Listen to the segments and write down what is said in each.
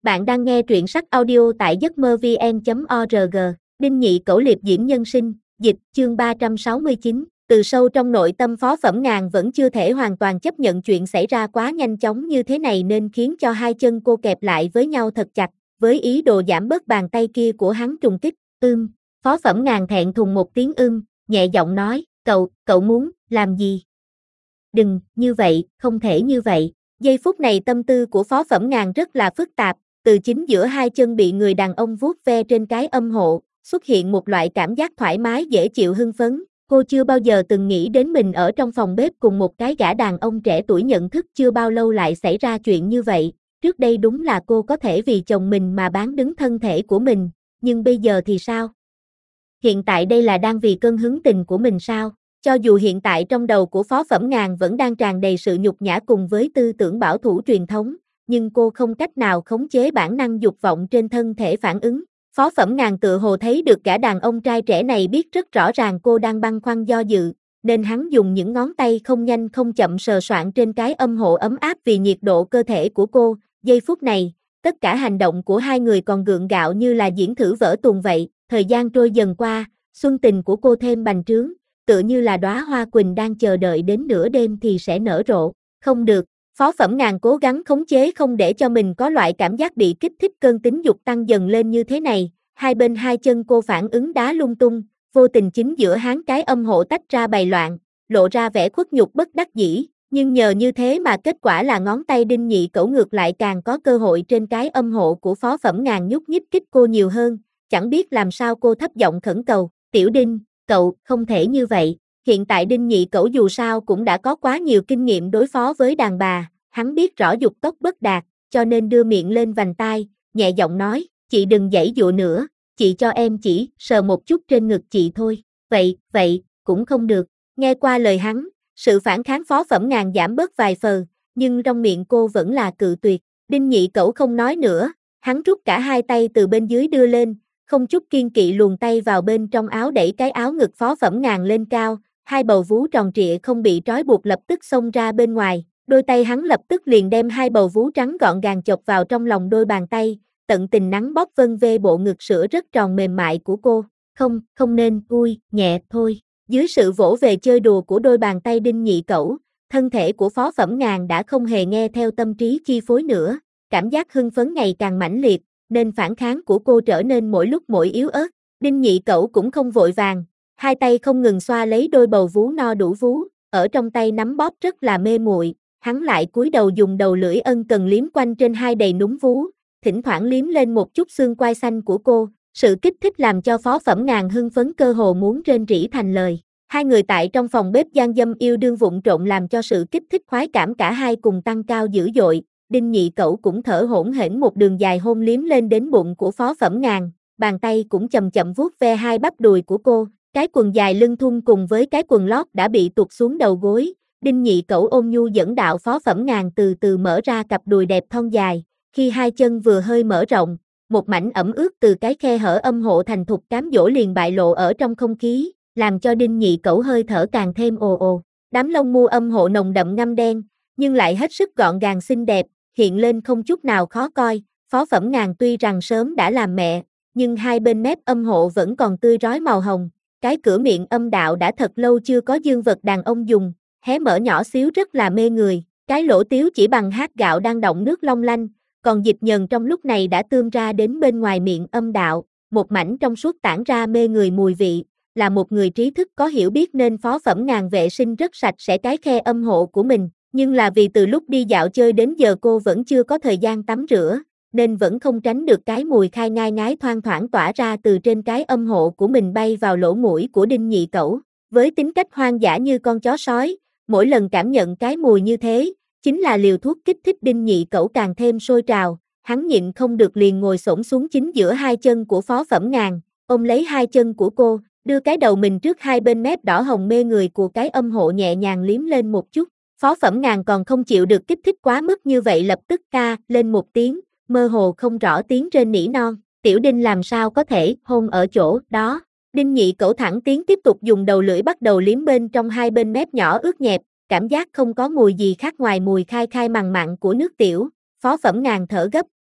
Bạn đang nghe truyện sách audio tại giấc mơ vn.org. Đinh Nhị Cẩu liệp diễm nhân sinh, dịch, chương 369. Từ sâu trong nội tâm Phó Phẩm Ngàn vẫn chưa thể hoàn toàn chấp nhận chuyện xảy ra quá nhanh chóng như thế này nên khiến cho hai chân cô kẹp lại với nhau thật chặt, với ý đồ giảm bớt bàn tay kia của hắn trùng kích. Phó Phẩm Ngàn thẹn thùng một tiếng nhẹ giọng nói, cậu muốn, làm gì? Đừng, như vậy, không thể như vậy. Giây phút này tâm tư của Phó Phẩm Ngàn rất là phức tạp, từ chính giữa hai chân bị người đàn ông vuốt ve trên cái âm hộ, xuất hiện một loại cảm giác thoải mái dễ chịu hưng phấn. Cô chưa bao giờ từng nghĩ đến mình ở trong phòng bếp cùng một cái gã đàn ông trẻ tuổi nhận thức chưa bao lâu lại xảy ra chuyện như vậy. Trước đây đúng là cô có thể vì chồng mình mà bán đứng thân thể của mình, nhưng bây giờ thì sao? Hiện tại đây là đang vì cơn hứng tình của mình sao? Cho dù hiện tại trong đầu của Phó Phẩm Ngàn vẫn đang tràn đầy sự nhục nhã cùng với tư tưởng bảo thủ truyền thống, nhưng cô không cách nào khống chế bản năng dục vọng trên thân thể phản ứng. Phó Phẩm Ngàn tự hồ thấy được gã đàn ông trai trẻ này biết rất rõ ràng cô đang băn khoăn do dự, nên hắn dùng những ngón tay không nhanh không chậm sờ soạng trên cái âm hộ ấm áp vì nhiệt độ cơ thể của cô. Giây phút này, tất cả hành động của hai người còn gượng gạo như là diễn thử vở tuồng vậy. Thời gian trôi dần qua, xuân tình của cô thêm bành trướng, tựa như là đóa hoa quỳnh đang chờ đợi đến nửa đêm thì sẽ nở rộ. Không được, Phó Phẩm Ngàn cố gắng khống chế không để cho mình có loại cảm giác bị kích thích cơn tính dục tăng dần lên như thế này. Hai bên hai chân cô phản ứng đá lung tung, vô tình chính giữa háng cái âm hộ tách ra bày loạn, lộ ra vẻ khuất nhục bất đắc dĩ. Nhưng nhờ như thế mà kết quả là ngón tay Đinh Nhị Cẩu ngược lại càng có cơ hội trên cái âm hộ của Phó Phẩm Ngàn nhúc nhích kích cô nhiều hơn. Chẳng biết làm sao cô thấp giọng khẩn cầu, Tiểu Đinh, cậu, không thể như vậy. Hiện tại Đinh Nhị Cẩu dù sao cũng đã có quá nhiều kinh nghiệm đối phó với đàn bà, hắn biết rõ dục tốc bất đạt, cho nên đưa miệng lên vành tai, nhẹ giọng nói, chị đừng giãy giụa nữa, chị cho em chỉ sờ một chút trên ngực chị thôi. Vậy, cũng không được. Nghe qua lời hắn, sự phản kháng Phó Phẩm Ngàn giảm bớt vài phần, nhưng trong miệng cô vẫn là cự tuyệt. Đinh Nhị Cẩu không nói nữa, hắn rút cả hai tay từ bên dưới đưa lên, không chút kiên kỵ luồn tay vào bên trong áo đẩy cái áo ngực Phó Phẩm Ngàn lên cao, hai bầu vú tròn trịa không bị trói buộc lập tức xông ra bên ngoài, đôi tay hắn lập tức liền đem hai bầu vú trắng gọn gàng chộp vào trong lòng đôi bàn tay, tận tình nắn bóp vân vê bộ ngực sữa rất tròn mềm mại của cô. Không nên, nhẹ thôi. Dưới sự vỗ về chơi đùa của đôi bàn tay Đinh Nhị Cẩu, thân thể của Phó Phẩm Ngàn đã không hề nghe theo tâm trí chi phối nữa, cảm giác hưng phấn ngày càng mãnh liệt, nên phản kháng của cô trở nên mỗi lúc mỗi yếu ớt. Đinh Nhị Cẩu cũng không vội vàng, hai tay không ngừng xoa lấy đôi bầu vú no đủ vú, ở trong tay nắm bóp rất là mê muội, hắn lại cúi đầu dùng đầu lưỡi ân cần liếm quanh trên hai đầy núng vú, thỉnh thoảng liếm lên một chút xương quai xanh của cô, sự kích thích làm cho Phó Phẩm Ngàn hưng phấn cơ hồ muốn rên rỉ thành lời. Hai người tại trong phòng bếp gian dâm yêu đương vụng trộn làm cho sự kích thích khoái cảm cả hai cùng tăng cao dữ dội. Đinh Nhị Cẩu cũng thở hổn hển một đường dài hôn liếm lên đến bụng của Phó Phẩm Ngàn, bàn tay cũng chậm chậm vuốt ve hai bắp đùi của cô, cái quần dài lưng thun cùng với cái quần lót đã bị tuột xuống đầu gối. Đinh Nhị Cẩu ôn nhu dẫn đạo Phó Phẩm Ngàn từ từ mở ra cặp đùi đẹp thon dài, khi hai chân vừa hơi mở rộng, một mảnh ẩm ướt từ cái khe hở âm hộ thành thục cám dỗ liền bại lộ ở trong không khí, làm cho Đinh Nhị Cẩu hơi thở càng thêm ồ ồ. Đám lông mu âm hộ nồng đậm ngăm đen, nhưng lại hết sức gọn gàng xinh đẹp, hiện lên không chút nào khó coi. Phó Phẩm Ngàn tuy rằng sớm đã làm mẹ, nhưng hai bên mép âm hộ vẫn còn tươi rói màu hồng, cái cửa miệng âm đạo đã thật lâu chưa có dương vật đàn ông dùng, hé mở nhỏ xíu rất là mê người, cái lỗ tiếu chỉ bằng hạt gạo đang đọng nước long lanh, còn dịch nhờn trong lúc này đã tươm ra đến bên ngoài miệng âm đạo, một mảnh trong suốt tản ra mê người mùi vị. Là một người trí thức có hiểu biết nên Phó Phẩm Ngàn vệ sinh rất sạch sẽ cái khe âm hộ của mình, nhưng là vì từ lúc đi dạo chơi đến giờ cô vẫn chưa có thời gian tắm rửa, nên vẫn không tránh được cái mùi khai ngai ngái thoang thoảng tỏa ra từ trên cái âm hộ của mình bay vào lỗ mũi của Đinh Nhị Cẩu. Với tính cách hoang dã như con chó sói, mỗi lần cảm nhận cái mùi như thế, chính là liều thuốc kích thích Đinh Nhị Cẩu càng thêm sôi trào, hắn nhịn không được liền ngồi xổm xuống chính giữa hai chân của Phó Phẩm Ngàn, ôm lấy hai chân của cô, đưa cái đầu mình trước hai bên mép đỏ hồng mê người của cái âm hộ nhẹ nhàng liếm lên một chút. Phó Phẩm Ngàn còn không chịu được kích thích quá mức như vậy lập tức ca lên một tiếng, mơ hồ không rõ tiếng rên nỉ non, Tiểu Đinh làm sao có thể hôn ở chỗ đó. Đinh Nhị Cẩu thẳng tiếng tiếp tục dùng đầu lưỡi bắt đầu liếm bên trong hai bên mép nhỏ ướt nhẹp, cảm giác không có mùi gì khác ngoài mùi khai khai mằn mặn của nước tiểu. Phó Phẩm Ngàn thở gấp,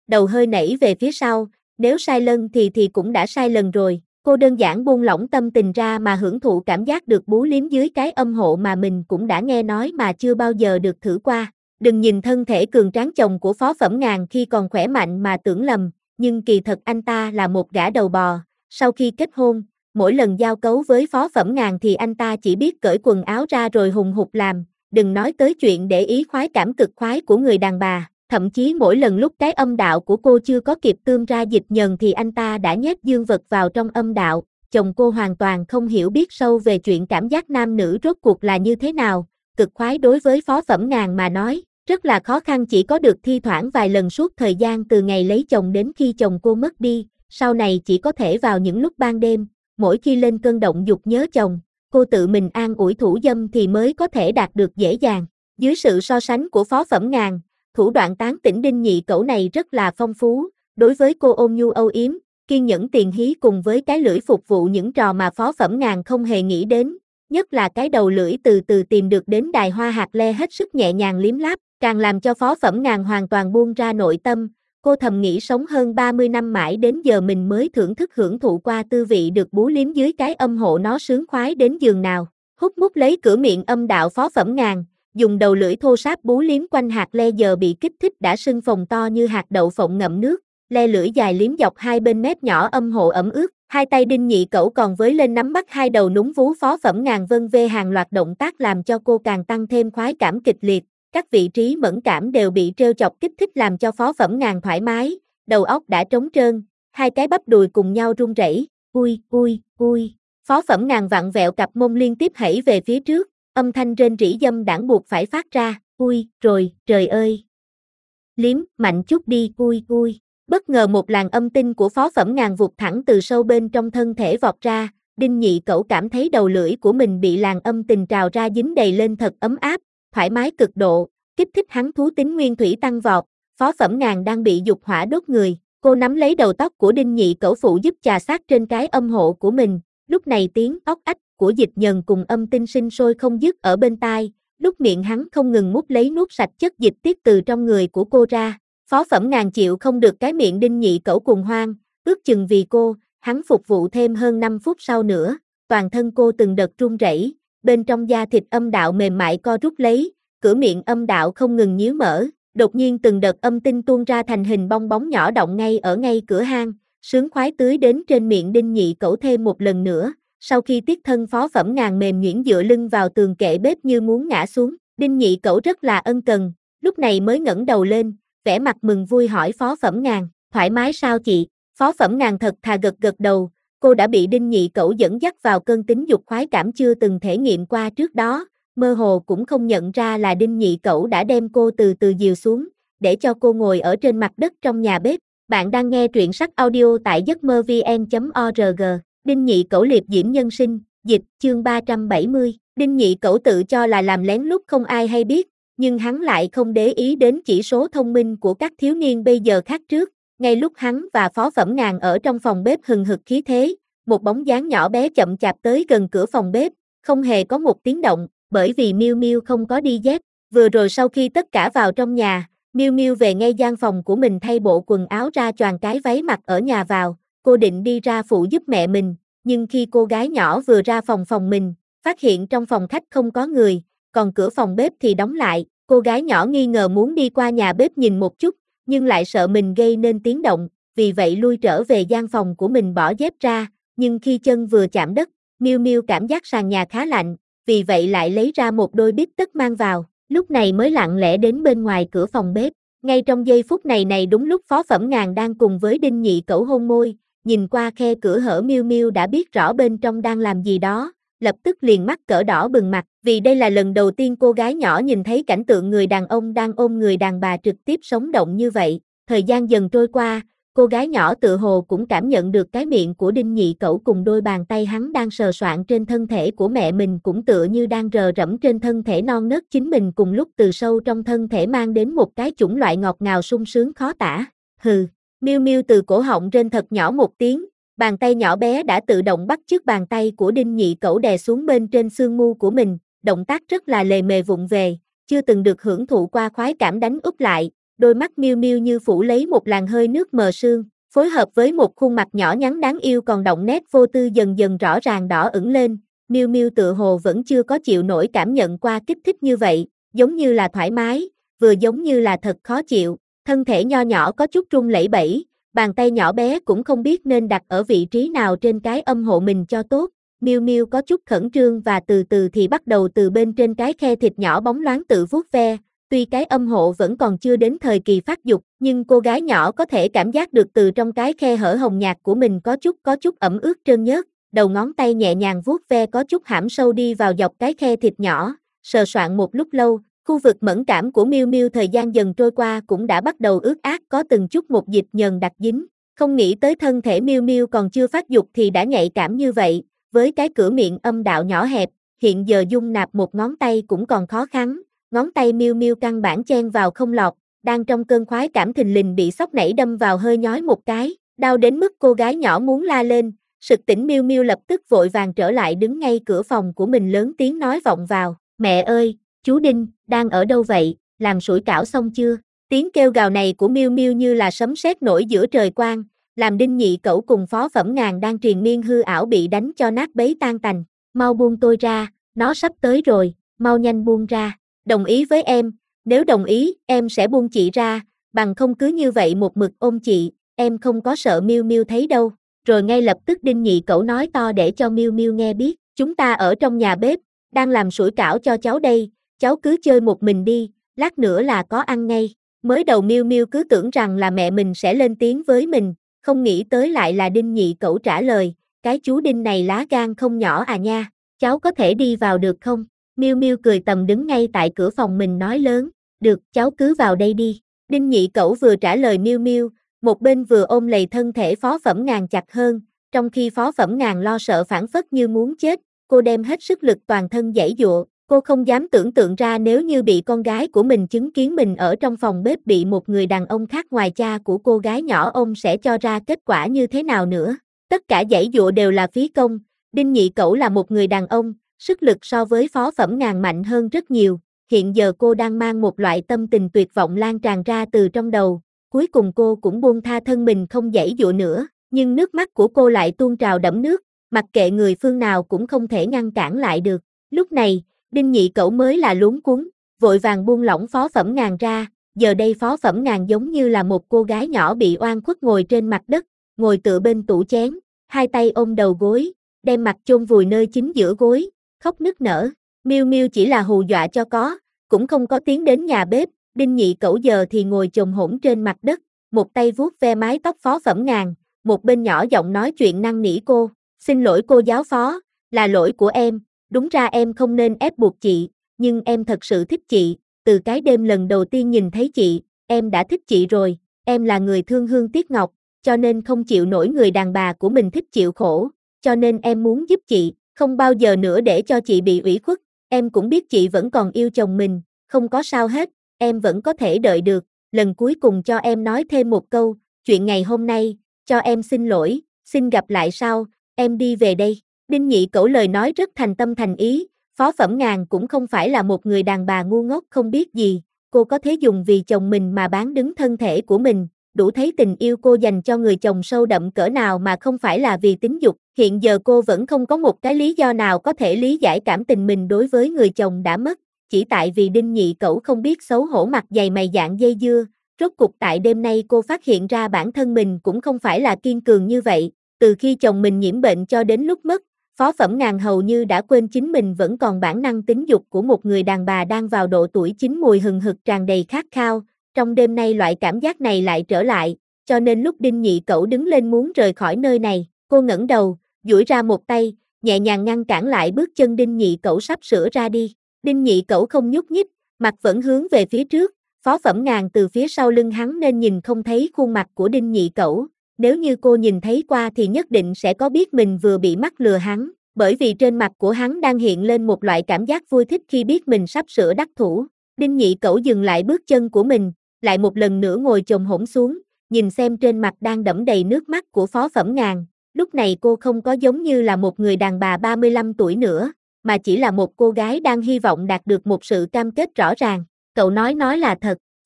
đầu hơi nảy về phía sau, nếu sai lần thì cũng đã sai lần rồi. Cô đơn giản buông lỏng tâm tình ra mà hưởng thụ cảm giác được bú liếm dưới cái âm hộ mà mình cũng đã nghe nói mà chưa bao giờ được thử qua. Đừng nhìn thân thể cường tráng chồng của Phó Phẩm Ngàn khi còn khỏe mạnh mà tưởng lầm, nhưng kỳ thật anh ta là một gã đầu bò. Sau khi kết hôn, mỗi lần giao cấu với Phó Phẩm Ngàn thì anh ta chỉ biết cởi quần áo ra rồi hùng hục làm, đừng nói tới chuyện để ý khoái cảm cực khoái của người đàn bà. Thậm chí mỗi lần lúc cái âm đạo của cô chưa có kịp tươm ra dịch nhờn thì anh ta đã nhét dương vật vào trong âm đạo. Chồng cô hoàn toàn không hiểu biết sâu về chuyện cảm giác nam nữ rốt cuộc là như thế nào. Cực khoái đối với Phó Phẩm Ngàn mà nói, rất là khó khăn, chỉ có được thi thoảng vài lần suốt thời gian từ ngày lấy chồng đến khi chồng cô mất đi. Sau này chỉ có thể vào những lúc ban đêm, mỗi khi lên cơn động dục nhớ chồng, cô tự mình an ủi thủ dâm thì mới có thể đạt được dễ dàng. Dưới sự so sánh của Phó Phẩm Ngàn, thủ đoạn tán tỉnh Đinh Nhị Cẩu này rất là phong phú, đối với cô ôn nhu âu yếm, kiên nhẫn tiền hí cùng với cái lưỡi phục vụ những trò mà Phó Phẩm Ngàn không hề nghĩ đến, nhất là cái đầu lưỡi từ từ tìm được đến đài hoa hạt le hết sức nhẹ nhàng liếm láp, càng làm cho Phó Phẩm Ngàn hoàn toàn buông ra nội tâm. Cô thầm nghĩ sống hơn 30 năm mãi đến giờ mình mới thưởng thức hưởng thụ qua tư vị được bú liếm dưới cái âm hộ nó sướng khoái đến giường nào. Hút mút lấy cửa miệng âm đạo Phó Phẩm Ngàn, dùng đầu lưỡi thô ráp bú liếm quanh hạt le giờ bị kích thích đã sưng phồng to như hạt đậu phộng ngậm nước, le lưỡi dài liếm dọc hai bên mép nhỏ âm hộ ẩm ướt. Hai tay Đinh Nhị Cẩu còn với lên nắm bắt hai đầu núng vú Phó Phẩm Ngàn vân vê hàng loạt động tác làm cho cô càng tăng thêm khoái cảm kịch liệt. Các vị trí mẫn cảm đều bị trêu chọc kích thích làm cho Phó Phẩm Ngàn thoải mái, đầu óc đã trống trơn, hai cái bắp đùi cùng nhau run rẩy, ui. Phó Phẩm Ngàn vặn vẹo cặp mông liên tiếp hẩy về phía trước, âm thanh rên rỉ dâm đãng buộc phải phát ra, rồi, trời ơi. Liếm, mạnh chút đi, ui. Bất ngờ một làn âm tinh của Phó Phẩm Ngàn vụt thẳng từ sâu bên trong thân thể vọt ra, Đinh Nhị Cẩu cảm thấy đầu lưỡi của mình bị làn âm tình trào ra dính đầy lên thật ấm áp, thoải mái cực độ, kích thích hắn thú tính nguyên thủy tăng vọt. Phó Phẩm Ngàn đang bị dục hỏa đốt người, cô nắm lấy đầu tóc của Đinh Nhị Cẩu phụ giúp chà sát trên cái âm hộ của mình, lúc này tiếng óc ách của dịch nhờn cùng âm tinh sinh sôi không dứt ở bên tai, lúc miệng hắn không ngừng mút lấy nuốt sạch chất dịch tiết từ trong người của cô ra. Phó Phẩm Ngàn chịu không được cái miệng Đinh Nhị Cẩu cuồng hoang, ước chừng vì cô, hắn phục vụ thêm hơn 5 phút sau nữa, toàn thân cô từng đợt run rẩy, bên trong da thịt âm đạo mềm mại co rút lấy, cửa miệng âm đạo không ngừng nhíu mở, đột nhiên từng đợt âm tinh tuôn ra thành hình bong bóng nhỏ động ngay cửa hang, sướng khoái tưới đến trên miệng Đinh Nhị Cẩu thêm một lần nữa. Sau khi tiết thân Phó Phẩm Ngàn mềm nhuyễn dựa lưng vào tường kệ bếp như muốn ngã xuống, Đinh Nhị Cẩu rất là ân cần, lúc này mới ngẩng đầu lên, vẻ mặt mừng vui hỏi Phó Phẩm Ngàn, thoải mái sao chị? Phó Phẩm Ngàn thật thà gật đầu, cô đã bị Đinh Nhị Cẩu dẫn dắt vào cơn tính dục khoái cảm chưa từng thể nghiệm qua trước đó, mơ hồ cũng không nhận ra là Đinh Nhị Cẩu đã đem cô từ từ dìu xuống, để cho cô ngồi ở trên mặt đất trong nhà bếp. Bạn đang nghe truyện sách audio tại giấc mơ vn.org. Đinh Nhị Cẩu liệp diễm nhân sinh, dịch, chương 370. Đinh Nhị Cẩu tự cho là làm lén lút không ai hay biết, nhưng hắn lại không để ý đến chỉ số thông minh của các thiếu niên bây giờ khác trước. Ngay lúc hắn và Phó Phẩm Ngàn ở trong phòng bếp hừng hực khí thế, một bóng dáng nhỏ bé chậm chạp tới gần cửa phòng bếp, không hề có một tiếng động, bởi vì Miu Miu không có đi dép. Vừa rồi sau khi tất cả vào trong nhà, Miu Miu về ngay gian phòng của mình thay bộ quần áo ra choàng cái váy mặc ở nhà vào, cô định đi ra phụ giúp mẹ mình, nhưng khi cô gái nhỏ vừa ra phòng mình, phát hiện trong phòng khách không có người, còn cửa phòng bếp thì đóng lại, cô gái nhỏ nghi ngờ muốn đi qua nhà bếp nhìn một chút, nhưng lại sợ mình gây nên tiếng động, vì vậy lui trở về gian phòng của mình bỏ dép ra, nhưng khi chân vừa chạm đất, Miu Miu cảm giác sàn nhà khá lạnh, vì vậy lại lấy ra một đôi bít tất mang vào, lúc này mới lặng lẽ đến bên ngoài cửa phòng bếp. Ngay trong giây phút này đúng lúc Phó Phẩm Ngàn đang cùng với Đinh Nhị Cẩu hôn môi, nhìn qua khe cửa hở Miu Miu đã biết rõ bên trong đang làm gì đó, lập tức liền mắt cỡ đỏ bừng mặt, vì đây là lần đầu tiên cô gái nhỏ nhìn thấy cảnh tượng người đàn ông đang ôm người đàn bà trực tiếp sống động như vậy. Thời gian dần trôi qua, cô gái nhỏ tự hồ cũng cảm nhận được cái miệng của Đinh Nhị Cẩu cùng đôi bàn tay hắn đang sờ soạng trên thân thể của mẹ mình cũng tựa như đang rờ rẫm trên thân thể non nớt chính mình, cùng lúc từ sâu trong thân thể mang đến một cái chủng loại ngọt ngào sung sướng khó tả. Hừ, Miu Miu từ cổ họng rên thật nhỏ một tiếng, bàn tay nhỏ bé đã tự động bắt chước bàn tay của Đinh Nhị Cẩu đè xuống bên trên xương mu của mình, động tác rất là lề mề vụng về, chưa từng được hưởng thụ qua khoái cảm đánh úp lại, đôi mắt Miu Miu như phủ lấy một làn hơi nước mờ sương, phối hợp với một khuôn mặt nhỏ nhắn đáng yêu còn đậm nét vô tư dần dần rõ ràng đỏ ửng lên. Miu Miu tựa hồ vẫn chưa có chịu nổi cảm nhận qua kích thích như vậy, giống như là thoải mái, vừa giống như là thật khó chịu, thân thể nho nhỏ có chút run lẩy bẩy, bàn tay nhỏ bé cũng không biết nên đặt ở vị trí nào trên cái âm hộ mình cho tốt. Miu Miu có chút khẩn trương và từ từ thì bắt đầu từ bên trên cái khe thịt nhỏ bóng loáng tự vuốt ve. Tuy cái âm hộ vẫn còn chưa đến thời kỳ phát dục, nhưng cô gái nhỏ có thể cảm giác được từ trong cái khe hở hồng nhạt của mình có chút ẩm ướt trơn nhớt, đầu ngón tay nhẹ nhàng vuốt ve có chút hãm sâu đi vào dọc cái khe thịt nhỏ, sờ soạn một lúc lâu, khu vực mẫn cảm của Miu Miu thời gian dần trôi qua cũng đã bắt đầu ướt át có từng chút một dịch nhờn đặc dính, không nghĩ tới thân thể Miu Miu còn chưa phát dục thì đã nhạy cảm như vậy, với cái cửa miệng âm đạo nhỏ hẹp, hiện giờ dung nạp một ngón tay cũng còn khó khăn. Ngón tay Miu Miu căn bản chen vào không lọt, đang trong cơn khoái cảm thình lình bị sóc nảy đâm vào hơi nhói một cái, đau đến mức cô gái nhỏ muốn la lên. Sực tỉnh Miu Miu lập tức vội vàng trở lại đứng ngay cửa phòng của mình lớn tiếng nói vọng vào, mẹ ơi, chú Đinh, đang ở đâu vậy, làm sủi cảo xong chưa? Tiếng kêu gào này của Miu Miu như là sấm sét nổi giữa trời quang, làm Đinh Nhị Cẩu cùng Phó Phẩm Ngàn đang triền miên hư ảo bị đánh cho nát bấy tan tành. Mau buông tôi ra, nó sắp tới rồi, mau nhanh buông ra. Đồng ý với em, nếu đồng ý, em sẽ buông chị ra, bằng không cứ như vậy một mực ôm chị, em không có sợ Miu Miu thấy đâu. Rồi ngay lập tức Đinh Nhị Cẩu nói to để cho Miu Miu nghe biết, chúng ta ở trong nhà bếp, đang làm sủi cảo cho cháu đây, cháu cứ chơi một mình đi, lát nữa là có ăn ngay. Mới đầu Miu Miu cứ tưởng rằng là mẹ mình sẽ lên tiếng với mình, không nghĩ tới lại là Đinh Nhị Cẩu trả lời, cái chú Đinh này lá gan không nhỏ à nha, cháu có thể đi vào được không? Miu Miu cười tầm đứng ngay tại cửa phòng mình nói lớn, được, cháu cứ vào đây đi. Đinh Nhị Cẩu vừa trả lời Miu Miu, một bên vừa ôm lầy thân thể Phó Phẩm Ngàn chặt hơn, trong khi Phó Phẩm Ngàn lo sợ phảng phất như muốn chết, cô đem hết sức lực toàn thân giãy giụa, cô không dám tưởng tượng ra nếu như bị con gái của mình chứng kiến mình ở trong phòng bếp bị một người đàn ông khác ngoài cha của cô gái nhỏ ôm sẽ cho ra kết quả như thế nào nữa. Tất cả giãy giụa đều là phí công, Đinh Nhị Cẩu là một người đàn ông, sức lực so với Phó Phẩm Ngàn mạnh hơn rất nhiều, hiện giờ cô đang mang một loại tâm tình tuyệt vọng lan tràn ra từ trong đầu, cuối cùng cô cũng buông tha thân mình không giãy giụa nữa, nhưng nước mắt của cô lại tuôn trào đẫm nước, mặc kệ người phương nào cũng không thể ngăn cản lại được. Lúc này, Đinh Nhị Cẩu mới là luống cuống, vội vàng buông lỏng Phó Phẩm Ngàn ra, giờ đây Phó Phẩm Ngàn giống như là một cô gái nhỏ bị oan khuất ngồi trên mặt đất, ngồi tựa bên tủ chén, hai tay ôm đầu gối, đem mặt chôn vùi nơi chính giữa gối, khóc nức nở. Miu Miu chỉ là hù dọa cho có, cũng không có tiến đến nhà bếp. Đinh Nhị Cẩu giờ thì ngồi chồm hổm trên mặt đất, một tay vuốt ve mái tóc Phó Phẩm Ngàn, một bên nhỏ giọng nói chuyện năn nỉ cô, xin lỗi cô giáo phó, là lỗi của em, đúng ra em không nên ép buộc chị, nhưng em thật sự thích chị, từ cái đêm lần đầu tiên nhìn thấy chị, em đã thích chị rồi, em là người thương hương tiếc ngọc, cho nên không chịu nổi người đàn bà của mình thích chịu khổ, cho nên em muốn giúp chị, không bao giờ nữa để cho chị bị ủy khuất, em cũng biết chị vẫn còn yêu chồng mình, không có sao hết, em vẫn có thể đợi được, lần cuối cùng cho em nói thêm một câu, chuyện ngày hôm nay, cho em xin lỗi, xin gặp lại sau, em đi về đây. Đinh Nhị Cẩu lời nói rất thành tâm thành ý, Phó Phẩm Ngàn cũng không phải là một người đàn bà ngu ngốc không biết gì, cô có thể dùng vì chồng mình mà bán đứng thân thể của mình, đủ thấy tình yêu cô dành cho người chồng sâu đậm cỡ nào mà không phải là vì tính dục, hiện giờ cô vẫn không có một cái lý do nào có thể lý giải cảm tình mình đối với người chồng đã mất, chỉ tại vì Đinh Nhị Cẩu không biết xấu hổ mặt dày mày dạn dây dưa, rốt cục tại đêm nay cô phát hiện ra bản thân mình cũng không phải là kiên cường như vậy, từ khi chồng mình nhiễm bệnh cho đến lúc mất, Phó Phẩm Ngàn hầu như đã quên chính mình vẫn còn bản năng tính dục của một người đàn bà đang vào độ tuổi chín mùi hừng hực tràn đầy khát khao, trong đêm nay loại cảm giác này lại trở lại, cho nên lúc Đinh Nhị Cẩu đứng lên muốn rời khỏi nơi này, cô ngẩng đầu, duỗi ra một tay, nhẹ nhàng ngăn cản lại bước chân Đinh Nhị Cẩu sắp sửa ra đi. Đinh Nhị Cẩu không nhúc nhích, mặt vẫn hướng về phía trước, Phó Phẩm Ngàn từ phía sau lưng hắn nên nhìn không thấy khuôn mặt của Đinh Nhị Cẩu, nếu như cô nhìn thấy qua thì nhất định sẽ có biết mình vừa bị mắc lừa hắn, bởi vì trên mặt của hắn đang hiện lên một loại cảm giác vui thích khi biết mình sắp sửa đắc thủ. Đinh Nhị Cẩu dừng lại bước chân của mình, lại một lần nữa ngồi chồm hổm xuống, nhìn xem trên mặt đang đẫm đầy nước mắt của Phó Phẩm Ngàn, lúc này cô không có giống như là một người đàn bà 35 tuổi nữa, mà chỉ là một cô gái đang hy vọng đạt được một sự cam kết rõ ràng. Cậu nói là thật,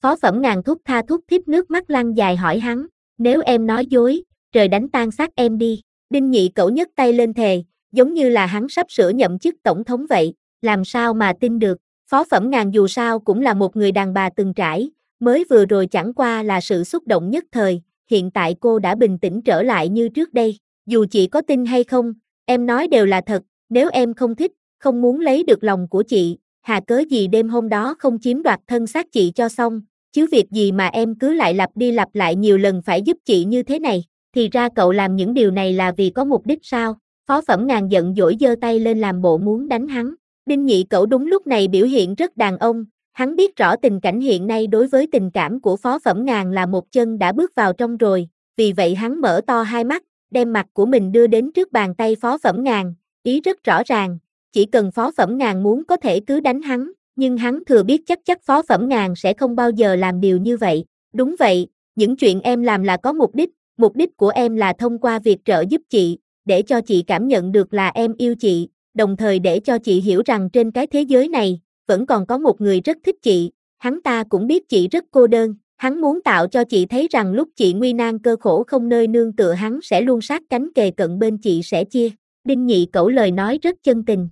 Phó Phẩm Ngàn thút tha thút thít nước mắt lăn dài hỏi hắn, nếu em nói dối, trời đánh tan xác em đi. Đinh Nhị Cẩu nhấc tay lên thề, giống như là hắn sắp sửa nhậm chức tổng thống vậy, làm sao mà tin được. Phó Phẩm Ngàn dù sao cũng là một người đàn bà từng trải, mới vừa rồi chẳng qua là sự xúc động nhất thời, hiện tại cô đã bình tĩnh trở lại như trước đây. Dù chị có tin hay không, em nói đều là thật, nếu em không thích, không muốn lấy được lòng của chị, hà cớ gì đêm hôm đó không chiếm đoạt thân xác chị cho xong, chứ việc gì mà em cứ lại lặp đi lặp lại nhiều lần phải giúp chị như thế này, thì ra cậu làm những điều này là vì có mục đích sao? Phó Phẩm Ngàn giận dỗi giơ tay lên làm bộ muốn đánh hắn. Đinh Nhị Cẩu đúng lúc này biểu hiện rất đàn ông, hắn biết rõ tình cảnh hiện nay đối với tình cảm của Phó Phẩm Ngàn là một chân đã bước vào trong rồi, vì vậy hắn mở to hai mắt, đem mặt của mình đưa đến trước bàn tay Phó Phẩm Ngàn, ý rất rõ ràng, chỉ cần Phó Phẩm Ngàn muốn có thể cứ đánh hắn, nhưng hắn thừa biết chắc Phó Phẩm Ngàn sẽ không bao giờ làm điều như vậy. Đúng vậy, những chuyện em làm là có mục đích của em là thông qua việc trợ giúp chị, để cho chị cảm nhận được là em yêu chị, đồng thời để cho chị hiểu rằng trên cái thế giới này, vẫn còn có một người rất thích chị, hắn ta cũng biết chị rất cô đơn, hắn muốn tạo cho chị thấy rằng lúc chị nguy nan cơ khổ không nơi nương tựa hắn sẽ luôn sát cánh kề cận bên chị sẽ chia. Đinh Nhị Cẩu lời nói rất chân tình,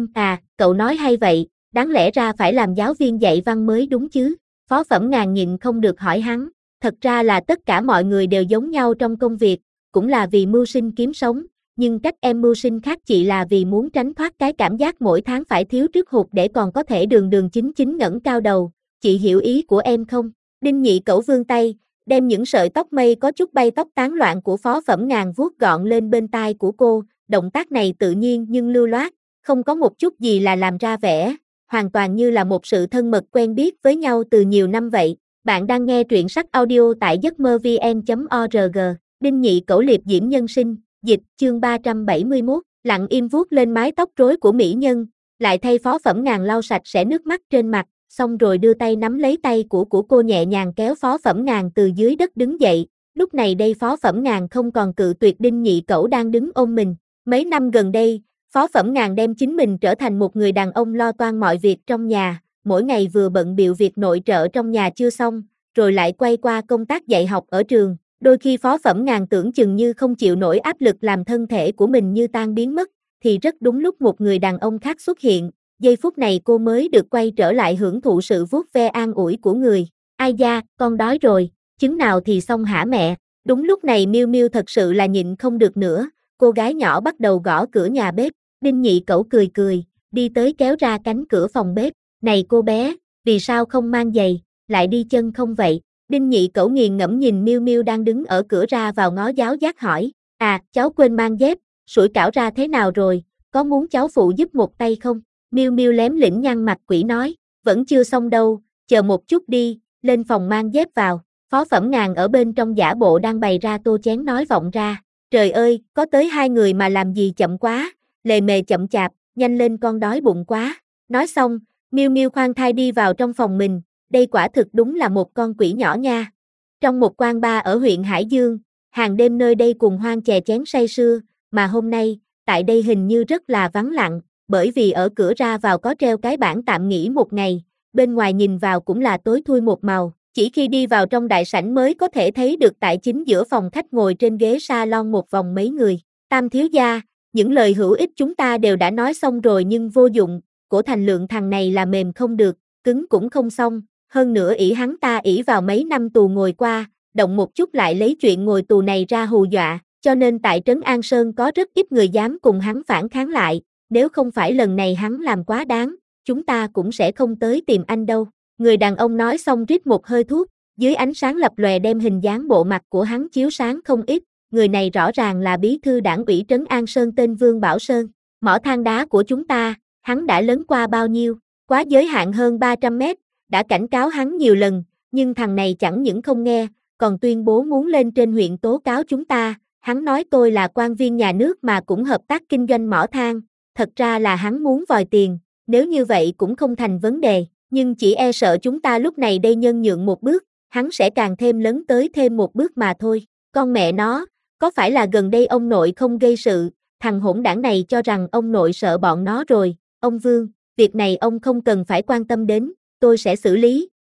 cậu nói hay vậy, đáng lẽ ra phải làm giáo viên dạy văn mới đúng chứ. Phó Phẩm Ngàn nhịn không được hỏi hắn, thật ra là tất cả mọi người đều giống nhau trong công việc, cũng là vì mưu sinh kiếm sống, nhưng cách em mưu sinh khác chị là vì muốn tránh thoát cái cảm giác mỗi tháng phải thiếu trước hụt để còn có thể đường chính ngẩng cao đầu, chị hiểu ý của em không? Đinh Nhị Cẩu vươn tay, đem những sợi tóc mây có chút bay tóc tán loạn của Phó Phẩm Ngàn vuốt gọn lên bên tai của cô, động tác này tự nhiên nhưng lưu loát, không có một chút gì là làm ra vẻ, hoàn toàn như là một sự thân mật quen biết với nhau từ nhiều năm vậy. Bạn đang nghe truyện sách audio tại giấc mơ vn.org, Đinh Nhị Cẩu liệp diễm nhân sinh, dịch, chương 371, lặng im vuốt lên mái tóc rối của mỹ nhân, lại thay Phó Phẩm Ngàn lau sạch sẽ nước mắt trên mặt, xong rồi đưa tay nắm lấy tay của cô nhẹ nhàng kéo Phó Phẩm Ngàn từ dưới đất đứng dậy. Lúc này đây Phó Phẩm Ngàn không còn cự tuyệt Đinh Nhị Cẩu đang đứng ôm mình. Mấy năm gần đây, Phó Phẩm Ngàn đem chính mình trở thành một người đàn ông lo toan mọi việc trong nhà, mỗi ngày vừa bận bịu việc nội trợ trong nhà chưa xong, rồi lại quay qua công tác dạy học ở trường. Đôi khi Phó Phẩm Ngàn tưởng chừng như không chịu nổi áp lực làm thân thể của mình như tan biến mất, thì rất đúng lúc một người đàn ông khác xuất hiện, giây phút này cô mới được quay trở lại hưởng thụ sự vuốt ve an ủi của người. Ai da, con đói rồi, trứng nào thì xong hả mẹ? Đúng lúc này Miu Miu thật sự là nhịn không được nữa, cô gái nhỏ bắt đầu gõ cửa nhà bếp. Đinh Nhị Cẩu cười, đi tới kéo ra cánh cửa phòng bếp. Này cô bé, vì sao không mang giày, lại đi chân không vậy? Đinh Nhị Cẩu nghiền ngẫm nhìn Miu Miu đang đứng ở cửa ra vào ngó giáo giác hỏi. Cháu quên mang dép, sủi cảo ra thế nào rồi, có muốn cháu phụ giúp một tay không? Miu Miu lém lỉnh nhăn mặt quỷ nói, vẫn chưa xong đâu, chờ một chút đi, lên phòng mang dép vào. Phó Phẩm Ngàn ở bên trong giả bộ đang bày ra tô chén nói vọng ra. Trời ơi, có tới hai người mà làm gì chậm quá, lề mề chậm chạp, nhanh lên con đói bụng quá. Nói xong, Miu Miu khoan thai đi vào trong phòng mình, đây quả thực đúng là một con quỷ nhỏ nha. Trong một quán bar ở huyện Hải Dương, hàng đêm nơi đây cùng hoan chè chén say sưa, mà hôm nay, tại đây hình như rất là vắng lặng, bởi vì ở cửa ra vào có treo cái bảng tạm nghỉ một ngày, bên ngoài nhìn vào cũng là tối thui một màu. Chỉ khi đi vào trong đại sảnh mới có thể thấy được tại chính giữa phòng khách ngồi trên ghế salon một vòng mấy người. Tam thiếu gia, những lời hữu ích chúng ta đều đã nói xong rồi nhưng vô dụng, Cổ Thành Lượng thằng này là mềm không được, cứng cũng không xong, hơn nữa hắn ta ỷ vào mấy năm tù ngồi qua, động một chút lại lấy chuyện ngồi tù này ra hù dọa, cho nên tại Trấn An Sơn có rất ít người dám cùng hắn phản kháng lại, nếu không phải lần này hắn làm quá đáng, chúng ta cũng sẽ không tới tìm anh đâu. Người đàn ông nói xong rít một hơi thuốc, dưới ánh sáng lập lòe đem hình dáng bộ mặt của hắn chiếu sáng không ít, người này rõ ràng là bí thư đảng ủy Trấn An Sơn tên Vương Bảo Sơn. Mỏ than đá của chúng ta, hắn đã lấn qua bao nhiêu, quá giới hạn hơn 300 mét, đã cảnh cáo hắn nhiều lần, nhưng thằng này chẳng những không nghe, còn tuyên bố muốn lên trên huyện tố cáo chúng ta, hắn nói tôi là quan viên nhà nước mà cũng hợp tác kinh doanh mỏ than, thật ra là hắn muốn vòi tiền, nếu như vậy cũng không thành vấn đề. Nhưng chỉ e sợ chúng ta lúc này đây nhân nhượng một bước, hắn sẽ càng thêm lấn tới thêm một bước mà thôi. Con mẹ nó, có phải là gần đây ông nội không gây sự, thằng hỗn đảng này cho rằng ông nội sợ bọn nó rồi. Ông Vương, việc này ông không cần phải quan tâm đến, tôi sẽ xử lý,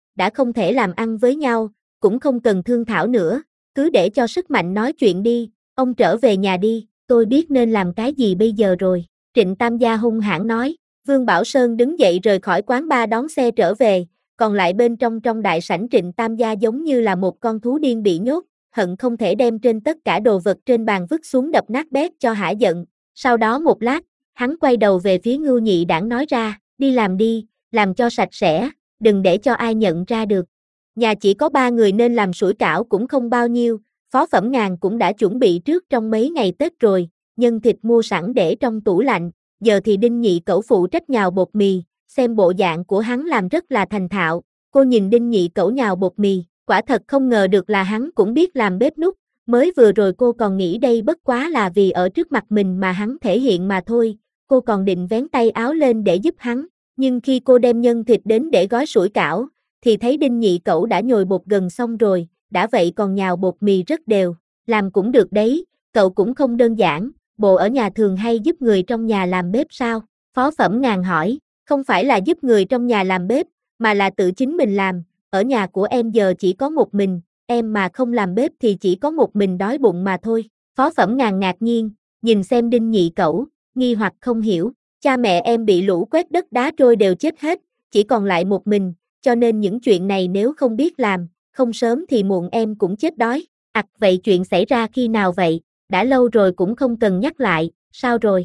đã không thể làm ăn với nhau, cũng không cần thương thảo nữa, cứ để cho sức mạnh nói chuyện đi, ông trở về nhà đi, tôi biết nên làm cái gì bây giờ rồi. Trịnh Tam Gia hung hãn nói. Vương Bảo Sơn đứng dậy rời khỏi quán bar đón xe trở về, còn lại bên trong đại sảnh Trịnh Tam Gia giống như là một con thú điên bị nhốt, hận không thể đem trên tất cả đồ vật trên bàn vứt xuống đập nát bét cho hả giận. Sau đó một lát, hắn quay đầu về phía Ngưu Nhị Đản nói ra, đi, làm cho sạch sẽ, đừng để cho ai nhận ra được. Nhà chỉ có 3 người nên làm sủi cảo cũng không bao nhiêu, Phó Phẩm Ngàn cũng đã chuẩn bị trước trong mấy ngày Tết rồi, nhân thịt mua sẵn để trong tủ lạnh, giờ thì Đinh Nhị Cẩu phụ trách nhào bột mì, xem bộ dạng của hắn làm rất là thành thạo. Cô nhìn Đinh Nhị Cẩu nhào bột mì, quả thật không ngờ được là hắn cũng biết làm bếp núc, mới vừa rồi cô còn nghĩ đây bất quá là vì ở trước mặt mình mà hắn thể hiện mà thôi, cô còn định vén tay áo lên để giúp hắn, nhưng khi cô đem nhân thịt đến để gói sủi cảo, thì thấy Đinh Nhị Cẩu đã nhồi bột gần xong rồi, đã vậy còn nhào bột mì rất đều, làm cũng được đấy, cậu cũng không đơn giản, bộ ở nhà thường hay giúp người trong nhà làm bếp sao? Phó Phẩm Ngàn hỏi, không phải là giúp người trong nhà làm bếp, mà là tự chính mình làm, ở nhà của em giờ chỉ có một mình, em mà không làm bếp thì chỉ có một mình đói bụng mà thôi. Phó Phẩm Ngàn ngạc nhiên, nhìn xem Đinh Nhị Cẩu, nghi hoặc không hiểu, cha mẹ em bị lũ quét đất đá trôi đều chết hết, chỉ còn lại một mình, cho nên những chuyện này nếu không biết làm, không sớm thì muộn em cũng chết đói. Vậy chuyện xảy ra khi nào vậy? Đã lâu rồi cũng không cần nhắc lại, sao rồi?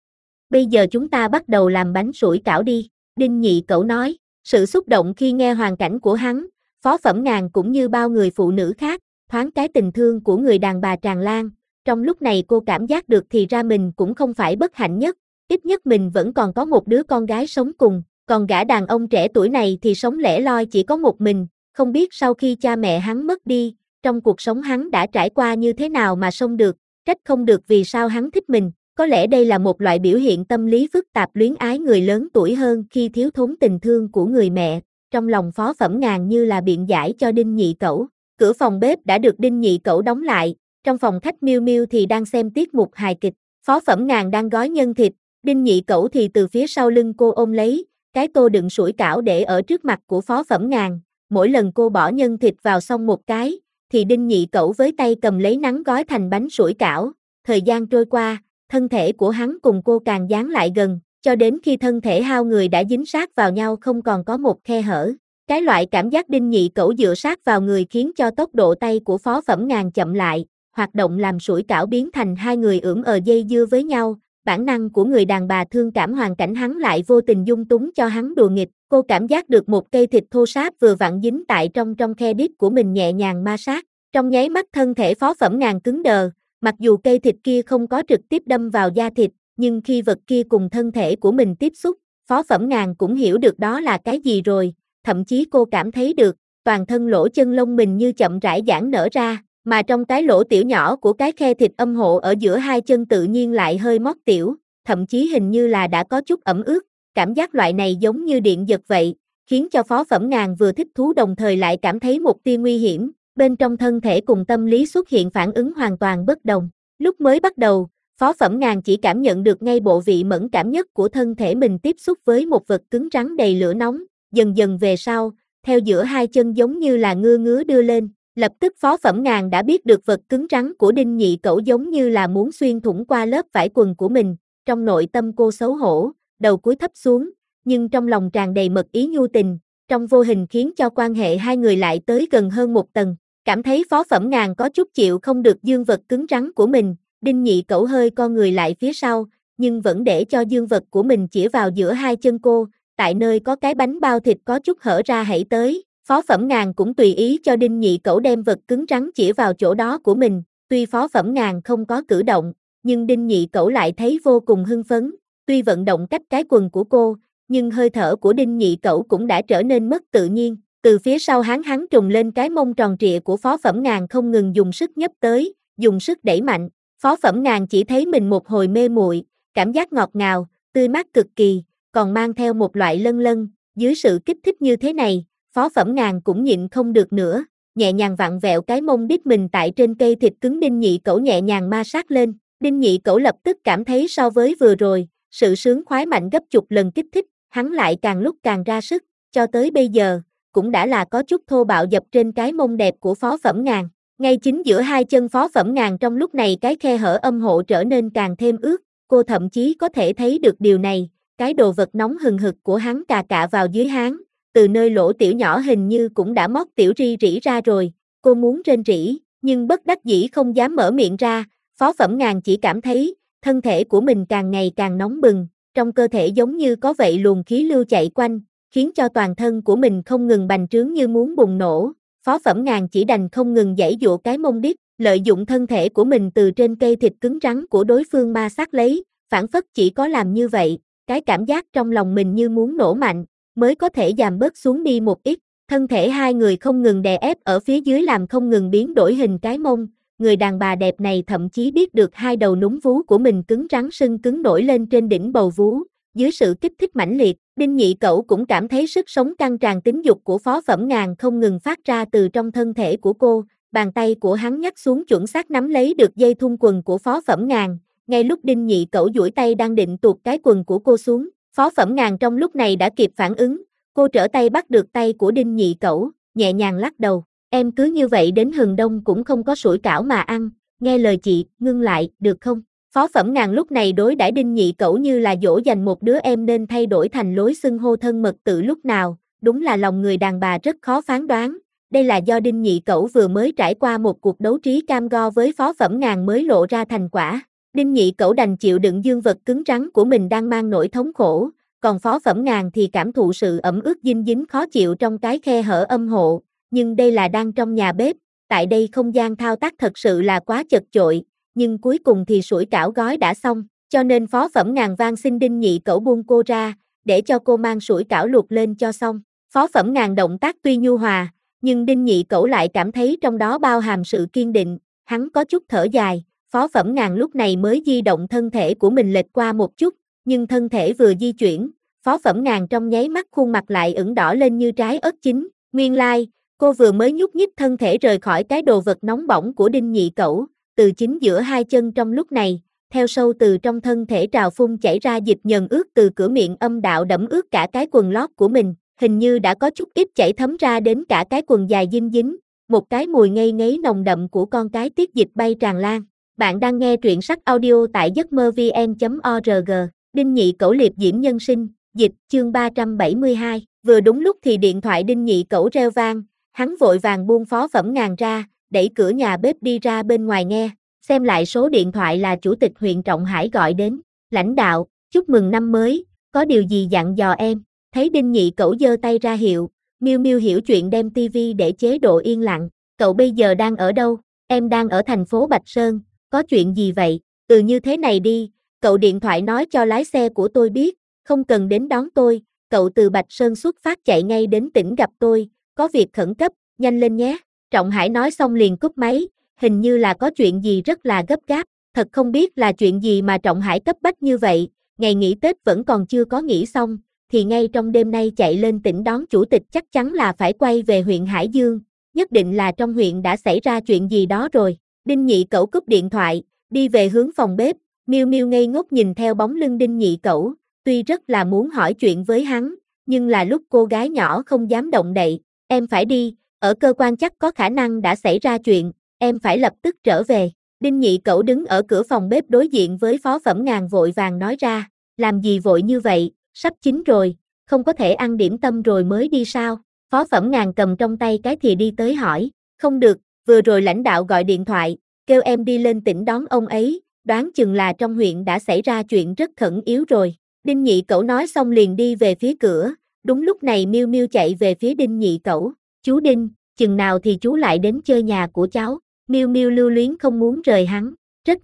Bây giờ chúng ta bắt đầu làm bánh sủi cảo đi, Đinh Nhị Cẩu nói, sự xúc động khi nghe hoàn cảnh của hắn, Phó Phẩm Ngàn cũng như bao người phụ nữ khác, thoáng cái tình thương của người đàn bà tràn lan, trong lúc này cô cảm giác được thì ra mình cũng không phải bất hạnh nhất, ít nhất mình vẫn còn có một đứa con gái sống cùng, còn gã đàn ông trẻ tuổi này thì sống lẻ loi chỉ có một mình, không biết sau khi cha mẹ hắn mất đi, trong cuộc sống hắn đã trải qua như thế nào mà sống được, trách không được vì sao hắn thích mình, có lẽ đây là một loại biểu hiện tâm lý phức tạp luyến ái người lớn tuổi hơn khi thiếu thốn tình thương của người mẹ, trong lòng Phó Phẩm Ngàn như là biện giải cho Đinh Nhị Cẩu. Cửa phòng bếp đã được Đinh Nhị Cẩu đóng lại, trong phòng khách Miêu Miêu thì đang xem tiết mục hài kịch, Phó Phẩm Ngàn đang gói nhân thịt, Đinh Nhị Cẩu thì từ phía sau lưng cô ôm lấy cái tô đựng sủi cảo để ở trước mặt của Phó Phẩm Ngàn, mỗi lần cô bỏ nhân thịt vào xong một cái, thì Đinh Nhị Cẩu với tay cầm lấy nắn gói thành bánh sủi cảo. Thời gian trôi qua, thân thể của hắn cùng cô càng dán lại gần, cho đến khi thân thể hai người đã dính sát vào nhau không còn có một khe hở. Cái loại cảm giác Đinh Nhị Cẩu dựa sát vào người khiến cho tốc độ tay của Phó Phẩm Ngàn chậm lại, hoạt động làm sủi cảo biến thành hai người dây dưa với nhau. Bản năng của người đàn bà thương cảm hoàn cảnh hắn lại vô tình dung túng cho hắn đùa nghịch, cô cảm giác được một cây thịt thô ráp vừa vặn dính tại trong khe đít của mình nhẹ nhàng ma sát, trong nháy mắt thân thể Phó Phẩm Ngàn cứng đờ, mặc dù cây thịt kia không có trực tiếp đâm vào da thịt, nhưng khi vật kia cùng thân thể của mình tiếp xúc, Phó Phẩm Ngàn cũng hiểu được đó là cái gì rồi, thậm chí cô cảm thấy được, toàn thân lỗ chân lông mình như chậm rãi giãn nở ra. Mà trong cái lỗ tiểu nhỏ của cái khe thịt âm hộ ở giữa hai chân tự nhiên lại hơi mót tiểu, thậm chí hình như là đã có chút ẩm ướt, cảm giác loại này giống như điện giật vậy, khiến cho Phó Phẩm Ngàn vừa thích thú đồng thời lại cảm thấy một tia nguy hiểm, bên trong thân thể cùng tâm lý xuất hiện phản ứng hoàn toàn bất đồng. Lúc mới bắt đầu, Phó Phẩm Ngàn chỉ cảm nhận được ngay bộ vị mẫn cảm nhất của thân thể mình tiếp xúc với một vật cứng rắn đầy lửa nóng, dần dần về sau, theo giữa hai chân giống như là ngứa đưa lên. Lập tức Phó Phẩm Ngàn đã biết được vật cứng rắn của Đinh Nhị Cẩu giống như là muốn xuyên thủng qua lớp vải quần của mình, trong nội tâm cô xấu hổ, đầu cúi thấp xuống, nhưng trong lòng tràn đầy mật ý nhu tình, trong vô hình khiến cho quan hệ hai người lại tới gần hơn một tầng, cảm thấy Phó Phẩm Ngàn có chút chịu không được dương vật cứng rắn của mình, Đinh Nhị Cẩu hơi co người lại phía sau, nhưng vẫn để cho dương vật của mình chĩa vào giữa hai chân cô, tại nơi có cái bánh bao thịt có chút hở ra hãy tới. Phó Phẩm Ngàn cũng tùy ý cho Đinh Nhị Cẩu đem vật cứng rắn chĩa vào chỗ đó của mình, tuy Phó Phẩm Ngàn không có cử động, nhưng Đinh Nhị Cẩu lại thấy vô cùng hưng phấn, tuy vận động cách cái quần của cô, nhưng hơi thở của Đinh Nhị Cẩu cũng đã trở nên mất tự nhiên, từ phía sau hắn trùng lên cái mông tròn trịa của Phó Phẩm Ngàn không ngừng dùng sức nhấp tới, dùng sức đẩy mạnh, Phó Phẩm Ngàn chỉ thấy mình một hồi mê muội, cảm giác ngọt ngào, tươi mát cực kỳ, còn mang theo một loại lân lân, dưới sự kích thích như thế này. Phó Phẩm Ngàn cũng nhịn không được nữa, nhẹ nhàng vặn vẹo cái mông đít mình tại trên cây thịt cứng Đinh Nhị Cẩu nhẹ nhàng ma sát lên, Đinh Nhị Cẩu lập tức cảm thấy so với vừa rồi, sự sướng khoái mạnh gấp chục lần kích thích, hắn lại càng lúc càng ra sức, cho tới bây giờ, cũng đã là có chút thô bạo dập trên cái mông đẹp của Phó Phẩm Ngàn. Ngay chính giữa hai chân Phó Phẩm Ngàn trong lúc này cái khe hở âm hộ trở nên càng thêm ướt, cô thậm chí có thể thấy được điều này, cái đồ vật nóng hừng hực của hắn cà cạ vào dưới háng, từ nơi lỗ tiểu nhỏ hình như cũng đã móc tiểu ri rỉ ra rồi, cô muốn rên rỉ, nhưng bất đắc dĩ không dám mở miệng ra, Phó Phẩm Ngàn chỉ cảm thấy, thân thể của mình càng ngày càng nóng bừng, trong cơ thể giống như có vậy luồng khí lưu chạy quanh, khiến cho toàn thân của mình không ngừng bành trướng như muốn bùng nổ. Phó Phẩm Ngàn chỉ đành không ngừng giãy giụa cái mông đít, lợi dụng thân thể của mình từ trên cây thịt cứng rắn của đối phương ma sát lấy, phản phất chỉ có làm như vậy, cái cảm giác trong lòng mình như muốn nổ mạnh, mới có thể giảm bớt xuống đi một ít. Thân thể hai người không ngừng đè ép ở phía dưới làm không ngừng biến đổi hình cái mông, người đàn bà đẹp này thậm chí biết được hai đầu núm vú của mình cứng rắn sưng cứng nổi lên trên đỉnh bầu vú, dưới sự kích thích mãnh liệt, Đinh Nhị Cẩu cũng cảm thấy sức sống căng tràn tính dục của Phó Phẩm Ngàn không ngừng phát ra từ trong thân thể của cô, bàn tay của hắn nhắc xuống chuẩn xác nắm lấy được dây thun quần của Phó Phẩm Ngàn, ngay lúc Đinh Nhị Cẩu duỗi tay đang định tuột cái quần của cô xuống, Phó Phẩm Ngàn trong lúc này đã kịp phản ứng, cô trở tay bắt được tay của Đinh Nhị Cẩu, nhẹ nhàng lắc đầu, em cứ như vậy đến hừng đông cũng không có sủi cảo mà ăn, nghe lời chị, ngưng lại, được không? Phó Phẩm Ngàn lúc này đối đãi Đinh Nhị Cẩu như là dỗ dành một đứa em nên thay đổi thành lối xưng hô thân mật tự lúc nào, đúng là lòng người đàn bà rất khó phán đoán, đây là do Đinh Nhị Cẩu vừa mới trải qua một cuộc đấu trí cam go với Phó Phẩm Ngàn mới lộ ra thành quả. Đinh Nhị Cẩu đành chịu đựng dương vật cứng rắn của mình đang mang nỗi thống khổ, còn Phó Phẩm Ngàn thì cảm thụ sự ẩm ướt dinh dính khó chịu trong cái khe hở âm hộ, nhưng đây là đang trong nhà bếp, tại đây không gian thao tác thật sự là quá chật chội, nhưng cuối cùng thì sủi cảo gói đã xong, cho nên Phó Phẩm Ngàn van xin Đinh Nhị Cẩu buông cô ra, để cho cô mang sủi cảo luộc lên cho xong. Phó Phẩm Ngàn động tác tuy nhu hòa, nhưng Đinh Nhị Cẩu lại cảm thấy trong đó bao hàm sự kiên định, hắn có chút thở dài, Phó Phẩm Ngàn lúc này mới di động thân thể của mình lệch qua một chút, nhưng thân thể vừa di chuyển, Phó Phẩm Ngàn trong nháy mắt khuôn mặt lại ửng đỏ lên như trái ớt chín, nguyên lai, cô vừa mới nhúc nhích thân thể rời khỏi cái đồ vật nóng bỏng của Đinh Nhị Cẩu, từ chính giữa hai chân trong lúc này, theo sâu từ trong thân thể trào phun chảy ra dịch nhờn ướt từ cửa miệng âm đạo đẫm ướt cả cái quần lót của mình, hình như đã có chút ít chảy thấm ra đến cả cái quần dài dinh dính, một cái mùi ngây ngấy nồng đậm của con cái tiết dịch bay tràn lan. Bạn đang nghe truyện sách audio tại giấc mơ vn.org, Đinh Nhị Cẩu liệp diễm nhân sinh, dịch, chương 372, vừa đúng lúc thì điện thoại Đinh Nhị Cẩu reo vang, hắn vội vàng buông Phó Phẩm Ngàn ra, đẩy cửa nhà bếp đi ra bên ngoài nghe, xem lại số điện thoại là chủ tịch huyện Trọng Hải gọi đến, lãnh đạo, chúc mừng năm mới, có điều gì dặn dò em, thấy Đinh Nhị Cẩu giơ tay ra hiệu, Miu Miu hiểu chuyện đem tivi để chế độ yên lặng, cậu bây giờ đang ở đâu, em đang ở thành phố Bạch Sơn, có chuyện gì vậy, như thế này đi, cậu điện thoại nói cho lái xe của tôi biết, không cần đến đón tôi, cậu từ Bạch Sơn xuất phát chạy ngay đến tỉnh gặp tôi, có việc khẩn cấp, nhanh lên nhé. Trọng Hải nói xong liền cúp máy, hình như là có chuyện gì rất là gấp gáp, thật không biết là chuyện gì mà Trọng Hải cấp bách như vậy, ngày nghỉ Tết vẫn còn chưa có nghỉ xong, thì ngay trong đêm nay chạy lên tỉnh đón chủ tịch chắc chắn là phải quay về huyện Hải Dương, nhất định là trong huyện đã xảy ra chuyện gì đó rồi. Đinh Nhị Cẩu cúp điện thoại, đi về hướng phòng bếp, Miu Miu ngây ngốc nhìn theo bóng lưng Đinh Nhị Cẩu, tuy rất là muốn hỏi chuyện với hắn, nhưng là lúc cô gái nhỏ không dám động đậy, em phải đi, ở cơ quan chắc có khả năng đã xảy ra chuyện, em phải lập tức trở về. Đinh Nhị Cẩu đứng ở cửa phòng bếp đối diện với Phó Phẩm Ngàn vội vàng nói ra, làm gì vội như vậy, sắp chín rồi, không có thể ăn điểm tâm rồi mới đi sao? Phó Phẩm Ngàn cầm trong tay cái thìa đi tới hỏi, không được, vừa rồi lãnh đạo gọi điện thoại, kêu em đi lên tỉnh đón ông ấy, đoán chừng là trong huyện đã xảy ra chuyện rất khẩn yếu rồi. Đinh Nhị Cẩu nói xong liền đi về phía cửa, đúng lúc này Miu Miu chạy về phía Đinh Nhị Cẩu, chú Đinh, chừng nào thì chú lại đến chơi nhà của cháu, Miu Miu lưu luyến không muốn rời hắn,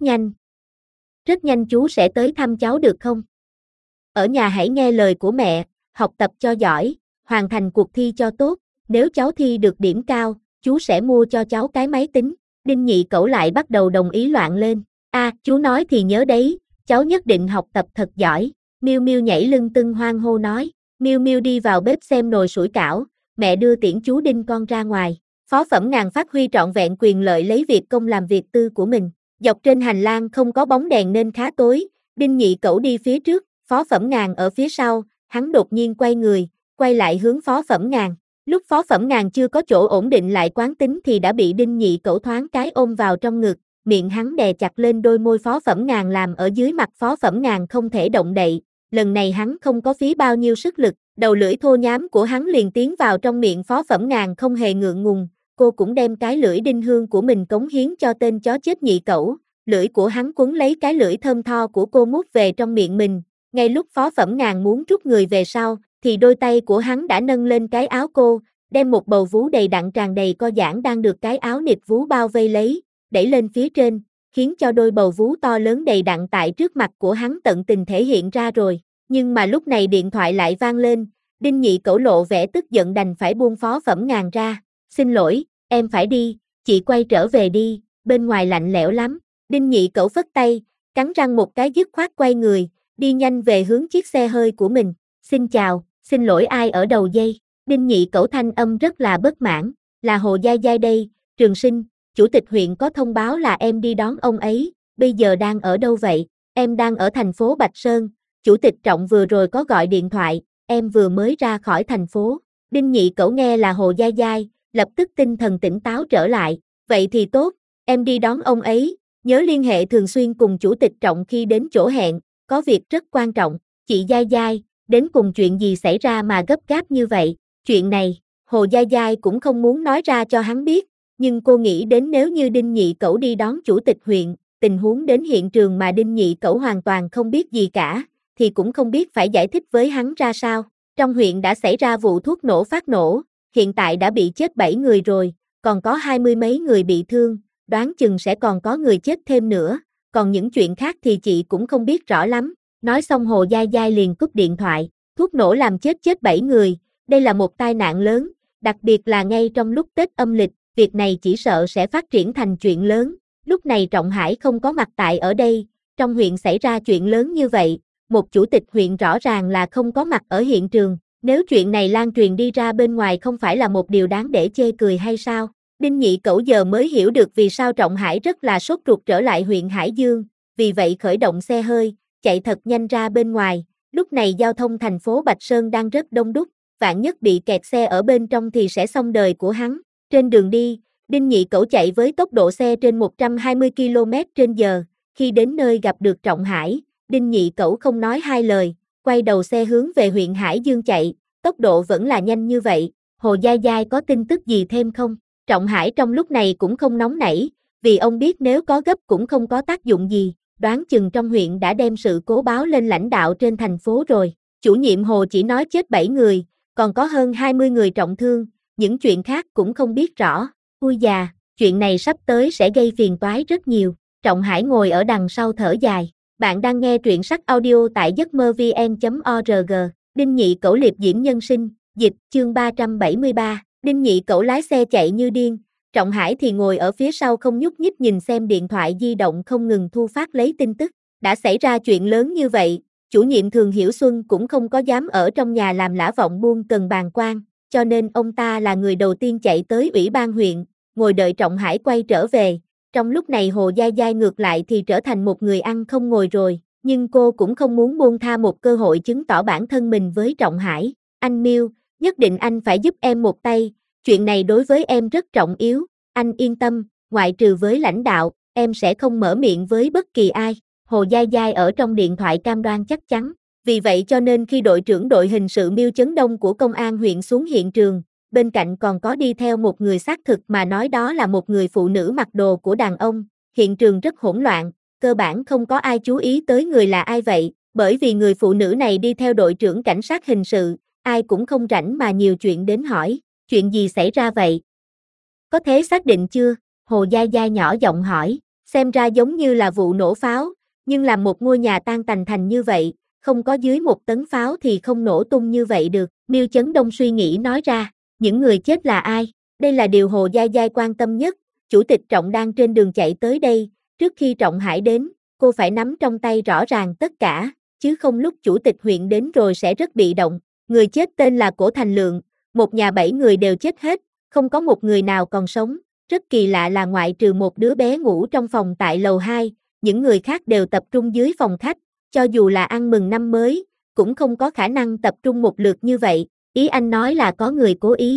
rất nhanh chú sẽ tới thăm cháu được không? Ở nhà hãy nghe lời của mẹ, học tập cho giỏi, hoàn thành cuộc thi cho tốt, nếu cháu thi được điểm cao, chú sẽ mua cho cháu cái máy tính. Đinh Nhị Cẩu lại bắt đầu đồng ý loạn lên, chú nói thì nhớ đấy, cháu nhất định học tập thật giỏi. Miu Miu nhảy lưng tưng hoan hô nói, Miu Miu đi vào bếp xem nồi sủi cảo, mẹ đưa tiễn chú Đinh con ra ngoài. Phó Phẩm Ngàn phát huy trọn vẹn quyền lợi lấy việc công làm việc tư của mình. Dọc trên hành lang không có bóng đèn nên khá tối, Đinh Nhị Cẩu đi phía trước, Phó Phẩm Ngàn ở phía sau, hắn đột nhiên quay người, quay lại hướng Phó Phẩm Ngàn, Lúc Phó Phẩm Ngàn chưa có chỗ ổn định lại quán tính thì đã bị Đinh Nhị Cẩu thoáng cái ôm vào trong ngực, miệng hắn đè chặt lên đôi môi Phó Phẩm Ngàn làm ở dưới mặt Phó Phẩm Ngàn không thể động đậy. Lần này hắn không có phí bao nhiêu sức lực, đầu lưỡi thô nhám của hắn liền tiến vào trong miệng Phó Phẩm Ngàn không hề ngượng ngùng, cô cũng đem cái lưỡi đinh hương của mình cống hiến cho tên chó chết Nhị Cẩu, lưỡi của hắn quấn lấy cái lưỡi thơm tho của cô mút về trong miệng mình, ngay lúc Phó Phẩm Ngàn muốn rút người về sau, thì đôi tay của hắn đã nâng lên cái áo cô, đem một bầu vú đầy đặn tràn đầy co giãn đang được cái áo nịt vú bao vây lấy, đẩy lên phía trên, khiến cho đôi bầu vú to lớn đầy đặn tại trước mặt của hắn tận tình thể hiện ra rồi. Nhưng mà lúc này điện thoại lại vang lên, Đinh Nhị Cẩu lộ vẻ tức giận đành phải buông Phó Phẩm Ngàn ra. Xin lỗi, em phải đi, chị quay trở về đi, bên ngoài lạnh lẽo lắm. Đinh Nhị Cẩu phất tay, cắn răng một cái dứt khoát quay người, đi nhanh về hướng chiếc xe hơi của mình. Xin chào, xin lỗi ai ở đầu dây. Đinh Nhị Cẩu thanh âm rất là bất mãn, là Hồ Giai Giai đây, Trường Sinh, chủ tịch huyện có thông báo là em đi đón ông ấy, bây giờ đang ở đâu vậy? Em đang ở thành phố Bạch Sơn, chủ tịch Trọng vừa rồi có gọi điện thoại, em vừa mới ra khỏi thành phố. Đinh Nhị Cẩu nghe là Hồ Giai Giai, lập tức tinh thần tỉnh táo trở lại, vậy thì tốt, em đi đón ông ấy, nhớ liên hệ thường xuyên cùng chủ tịch Trọng khi đến chỗ hẹn, có việc rất quan trọng. Chị Giai Giai, đến cùng chuyện gì xảy ra mà gấp gáp như vậy? Chuyện này, Hồ Giai Giai cũng không muốn nói ra cho hắn biết, nhưng cô nghĩ đến nếu như Đinh Nhị Cẩu đi đón chủ tịch huyện, tình huống đến hiện trường mà Đinh Nhị Cẩu hoàn toàn không biết gì cả, thì cũng không biết phải giải thích với hắn ra sao. Trong huyện đã xảy ra vụ thuốc nổ phát nổ, hiện tại đã bị chết 7 người rồi, còn có 20 mấy người bị thương, đoán chừng sẽ còn có người chết thêm nữa, còn những chuyện khác thì chị cũng không biết rõ lắm. Nói xong Hồ Giai Giai liền cúp điện thoại, thuốc nổ làm chết 7 người, đây là một tai nạn lớn, đặc biệt là ngay trong lúc Tết âm lịch, việc này chỉ sợ sẽ phát triển thành chuyện lớn. Lúc này Trọng Hải không có mặt tại ở đây, trong huyện xảy ra chuyện lớn như vậy, một chủ tịch huyện rõ ràng là không có mặt ở hiện trường, nếu chuyện này lan truyền đi ra bên ngoài không phải là một điều đáng để chê cười hay sao? Đinh Nhị Cẩu giờ mới hiểu được vì sao Trọng Hải rất là sốt ruột trở lại huyện Hải Dương, vì vậy khởi động xe hơi, chạy thật nhanh ra bên ngoài. Lúc này giao thông thành phố Bạch Sơn đang rất đông đúc, vạn nhất bị kẹt xe ở bên trong thì sẽ xong đời của hắn. Trên đường đi, Đinh Nhị Cẩu chạy với tốc độ xe trên 120 km/h, khi đến nơi gặp được Trọng Hải, Đinh Nhị Cẩu không nói hai lời, quay đầu xe hướng về huyện Hải Dương chạy, tốc độ vẫn là nhanh như vậy. Hồ Giai Giai có tin tức gì thêm không? Trọng Hải trong lúc này cũng không nóng nảy, vì ông biết nếu có gấp cũng không có tác dụng gì, đoán chừng trong huyện đã đem sự cố báo lên lãnh đạo trên thành phố rồi. Chủ nhiệm Hồ chỉ nói chết 7 người, còn có hơn 20 người trọng thương, những chuyện khác cũng không biết rõ. Ui già, chuyện này sắp tới sẽ gây phiền toái rất nhiều. Trọng Hải ngồi ở đằng sau thở dài. Bạn đang nghe truyện sách audio tại giấc mơ vn.org. Đinh Nhị Cẩu liệp diễm nhân sinh, dịch, chương 373. Đinh Nhị Cẩu lái xe chạy như điên, Trọng Hải thì ngồi ở phía sau không nhúc nhích nhìn xem điện thoại di động không ngừng thu phát lấy tin tức. Đã xảy ra chuyện lớn như vậy, chủ nhiệm Thường Hiểu Xuân cũng không có dám ở trong nhà làm lã vọng buông cần bàn quan, cho nên ông ta là người đầu tiên chạy tới ủy ban huyện, ngồi đợi Trọng Hải quay trở về. Trong lúc này Hồ Giai Giai ngược lại thì trở thành một người ăn không ngồi rồi, nhưng cô cũng không muốn buông tha một cơ hội chứng tỏ bản thân mình với Trọng Hải. Anh Miêu, nhất định anh phải giúp em một tay, chuyện này đối với em rất trọng yếu, anh yên tâm, ngoại trừ với lãnh đạo, em sẽ không mở miệng với bất kỳ ai. Hồ Giai Giai ở trong điện thoại cam đoan chắc chắn, vì vậy cho nên khi đội trưởng đội hình sự Miêu Chấn Đông của công an huyện xuống hiện trường, bên cạnh còn có đi theo một người xác thực mà nói đó là một người phụ nữ mặc đồ của đàn ông, hiện trường rất hỗn loạn, cơ bản không có ai chú ý tới người là ai vậy, bởi vì người phụ nữ này đi theo đội trưởng cảnh sát hình sự, ai cũng không rảnh mà nhiều chuyện đến hỏi, chuyện gì xảy ra vậy? Có thể xác định chưa? Hồ Giai Giai nhỏ giọng hỏi, xem ra giống như là vụ nổ pháo, nhưng làm một ngôi nhà tan tành thành như vậy, không có dưới 1 tấn pháo thì không nổ tung như vậy được. Miêu Chấn Đông suy nghĩ nói ra, những người chết là ai? Đây là điều Hồ Giai Giai quan tâm nhất. Chủ tịch Trọng đang trên đường chạy tới đây, trước khi Trọng Hải đến, cô phải nắm trong tay rõ ràng tất cả, chứ không lúc chủ tịch huyện đến rồi sẽ rất bị động. Người chết tên là Cổ Thành Lượng, một nhà 7 người đều chết hết, không có một người nào còn sống. Rất kỳ lạ là ngoại trừ một đứa bé ngủ trong phòng tại lầu 2, những người khác đều tập trung dưới phòng khách, cho dù là ăn mừng năm mới, cũng không có khả năng tập trung một lượt như vậy. Ý anh nói là có người cố ý.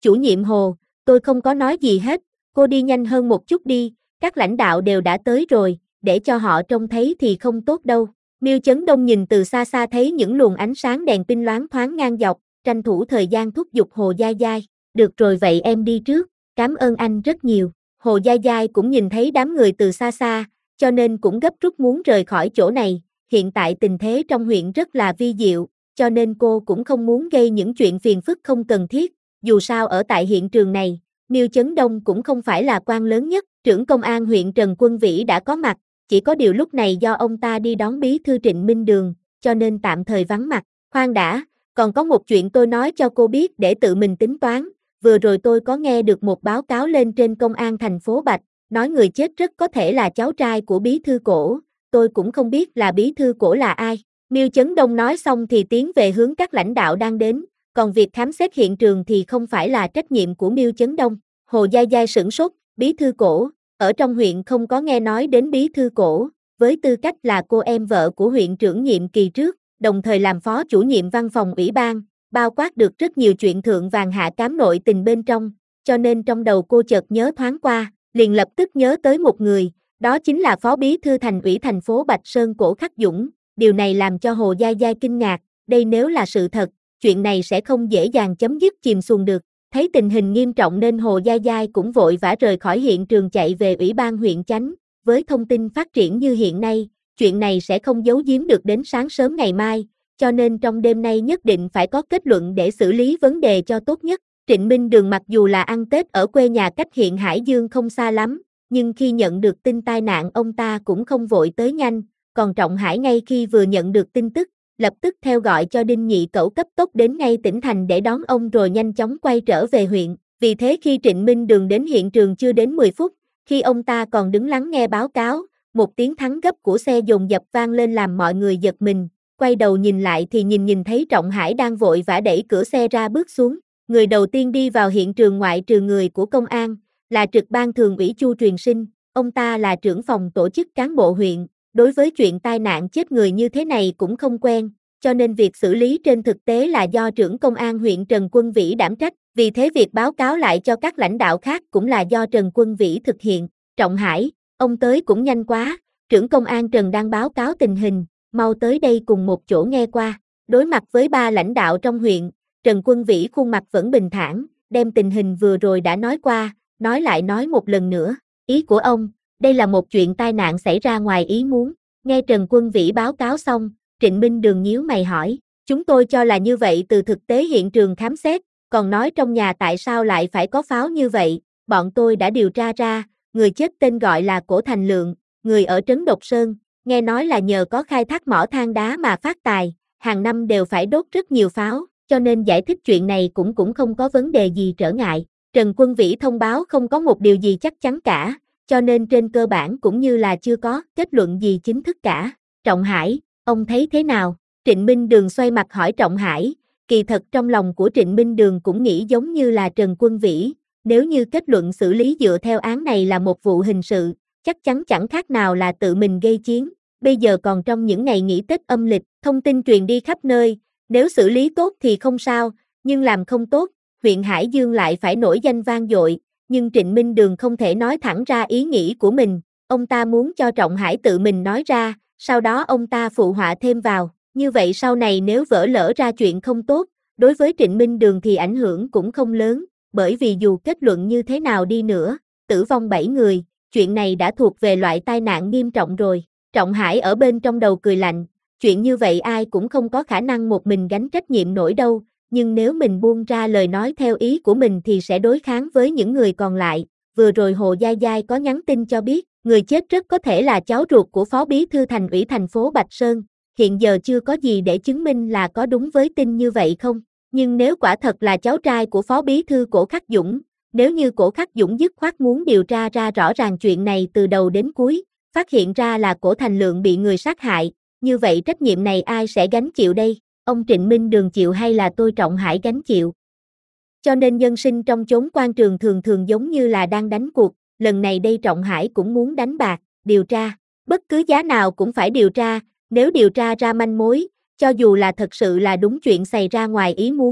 Chủ nhiệm Hồ, tôi không có nói gì hết, cô đi nhanh hơn một chút đi, các lãnh đạo đều đã tới rồi, để cho họ trông thấy thì không tốt đâu. Miêu Chấn Đông nhìn từ xa xa thấy những luồng ánh sáng đèn pin loáng thoáng ngang dọc, tranh thủ thời gian thúc giục Hồ Giai Giai. Được rồi vậy em đi trước, cảm ơn anh rất nhiều. Hồ Giai Giai cũng nhìn thấy đám người từ xa xa, cho nên cũng gấp rút muốn rời khỏi chỗ này. Hiện tại tình thế trong huyện rất là vi diệu, cho nên cô cũng không muốn gây những chuyện phiền phức không cần thiết. Dù sao ở tại hiện trường này, Miêu Chấn Đông cũng không phải là quan lớn nhất, trưởng công an huyện Trần Quân Vĩ đã có mặt, chỉ có điều lúc này do ông ta đi đón bí thư Trịnh Minh Đường, cho nên tạm thời vắng mặt. Khoan đã, còn có một chuyện tôi nói cho cô biết để tự mình tính toán, vừa rồi tôi có nghe được một báo cáo lên trên công an thành phố Bạch, nói người chết rất có thể là cháu trai của bí thư Cổ, tôi cũng không biết là bí thư Cổ là ai. Miêu Chấn Đông nói xong thì tiến về hướng các lãnh đạo đang đến, còn việc khám xét hiện trường thì không phải là trách nhiệm của Miêu Chấn Đông. Hồ Giai Giai sửng sốt, bí thư Cổ, ở trong huyện không có nghe nói đến bí thư Cổ, với tư cách là cô em vợ của huyện trưởng nhiệm kỳ trước, đồng thời làm phó chủ nhiệm văn phòng ủy ban, bao quát được rất nhiều chuyện thượng vàng hạ cám nội tình bên trong, cho nên trong đầu cô chợt nhớ thoáng qua, liền lập tức nhớ tới một người, đó chính là phó bí thư thành ủy thành phố Bạch Sơn Cổ Khắc Dũng. Điều này làm cho Hồ Giai Giai kinh ngạc, đây nếu là sự thật, chuyện này sẽ không dễ dàng chấm dứt chìm xuồng được. Thấy tình hình nghiêm trọng nên Hồ Giai Giai cũng vội vã rời khỏi hiện trường chạy về ủy ban huyện Chánh, với thông tin phát triển như hiện nay, chuyện này sẽ không giấu giếm được đến sáng sớm ngày mai, cho nên trong đêm nay nhất định phải có kết luận để xử lý vấn đề cho tốt nhất. Trịnh Minh Đường mặc dù là ăn Tết ở quê nhà cách hiện Hải Dương không xa lắm, nhưng khi nhận được tin tai nạn ông ta cũng không vội tới nhanh, còn Trọng Hải ngay khi vừa nhận được tin tức, lập tức theo gọi cho Đinh Nhị Cẩu cấp tốc đến ngay tỉnh thành để đón ông rồi nhanh chóng quay trở về huyện. Vì thế khi Trịnh Minh Đường đến hiện trường chưa đến 10 phút, khi ông ta còn đứng lắng nghe báo cáo, một tiếng thắng gấp của xe dồn dập vang lên làm mọi người giật mình, quay đầu nhìn lại thì nhìn thấy Trọng Hải đang vội vã đẩy cửa xe ra bước xuống. Người đầu tiên đi vào hiện trường ngoại trừ người của công an, là trực ban thường ủy Chu Truyền Sinh, ông ta là trưởng phòng tổ chức cán bộ huyện. Đối với chuyện tai nạn chết người như thế này cũng không quen, cho nên việc xử lý trên thực tế là do trưởng công an huyện Trần Quân Vĩ đảm trách, vì thế việc báo cáo lại cho các lãnh đạo khác cũng là do Trần Quân Vĩ thực hiện. Trọng Hải, ông tới cũng nhanh quá, trưởng công an Trần đang báo cáo tình hình, mau tới đây cùng một chỗ nghe qua. Đối mặt với ba lãnh đạo trong huyện, Trần Quân Vĩ khuôn mặt vẫn bình thản, đem tình hình vừa rồi đã nói qua, nói lại nói một lần nữa. Ý của ông, đây là một chuyện tai nạn xảy ra ngoài ý muốn. Nghe Trần Quân Vĩ báo cáo xong, Trịnh Minh Đường nhíu mày hỏi, chúng tôi cho là như vậy từ thực tế hiện trường khám xét, còn nói trong nhà tại sao lại phải có pháo như vậy, bọn tôi đã điều tra ra, người chết tên gọi là Cổ Thành Lượng, người ở Trấn Độc Sơn, nghe nói là nhờ có khai thác mỏ than đá mà phát tài, hàng năm đều phải đốt rất nhiều pháo, cho nên giải thích chuyện này cũng không có vấn đề gì trở ngại. Trần Quân Vĩ thông báo không có một điều gì chắc chắn cả, cho nên trên cơ bản cũng như là chưa có kết luận gì chính thức cả. Trọng Hải, ông thấy thế nào? Trịnh Minh Đường xoay mặt hỏi Trọng Hải, kỳ thật trong lòng của Trịnh Minh Đường cũng nghĩ giống như là Trần Quân Vĩ, nếu như kết luận xử lý dựa theo án này là một vụ hình sự, chắc chắn chẳng khác nào là tự mình gây chiến, bây giờ còn trong những ngày nghỉ Tết âm lịch, thông tin truyền đi khắp nơi, nếu xử lý tốt thì không sao, nhưng làm không tốt, huyện Hải Dương lại phải nổi danh vang dội. Nhưng Trịnh Minh Đường không thể nói thẳng ra ý nghĩ của mình, ông ta muốn cho Trọng Hải tự mình nói ra, sau đó ông ta phụ họa thêm vào, như vậy sau này nếu vỡ lỡ ra chuyện không tốt, đối với Trịnh Minh Đường thì ảnh hưởng cũng không lớn, bởi vì dù kết luận như thế nào đi nữa, tử vong 7 người, chuyện này đã thuộc về loại tai nạn nghiêm trọng rồi. Trọng Hải ở bên trong đầu cười lạnh, chuyện như vậy ai cũng không có khả năng một mình gánh trách nhiệm nổi đâu. Nhưng nếu mình buông ra lời nói theo ý của mình thì sẽ đối kháng với những người còn lại. Vừa rồi Hồ Giai Giai có nhắn tin cho biết, người chết rất có thể là cháu ruột của phó bí thư thành ủy thành phố Bạch Sơn. Hiện giờ chưa có gì để chứng minh là có đúng với tin như vậy không. Nhưng nếu quả thật là cháu trai của phó bí thư Cổ Khắc Dũng, nếu như Cổ Khắc Dũng dứt khoát muốn điều tra ra rõ ràng chuyện này từ đầu đến cuối, phát hiện ra là Cổ Thành Lượng bị người sát hại, như vậy trách nhiệm này ai sẽ gánh chịu đây? Ông Trịnh Minh Đường chịu hay là tôi Trọng Hải gánh chịu? Cho nên nhân sinh trong chốn quan trường thường thường giống như là đang đánh cuộc, lần này đây Trọng Hải cũng muốn đánh bạc, điều tra, bất cứ giá nào cũng phải điều tra, nếu điều tra ra manh mối, cho dù là thật sự là đúng chuyện xảy ra ngoài ý muốn,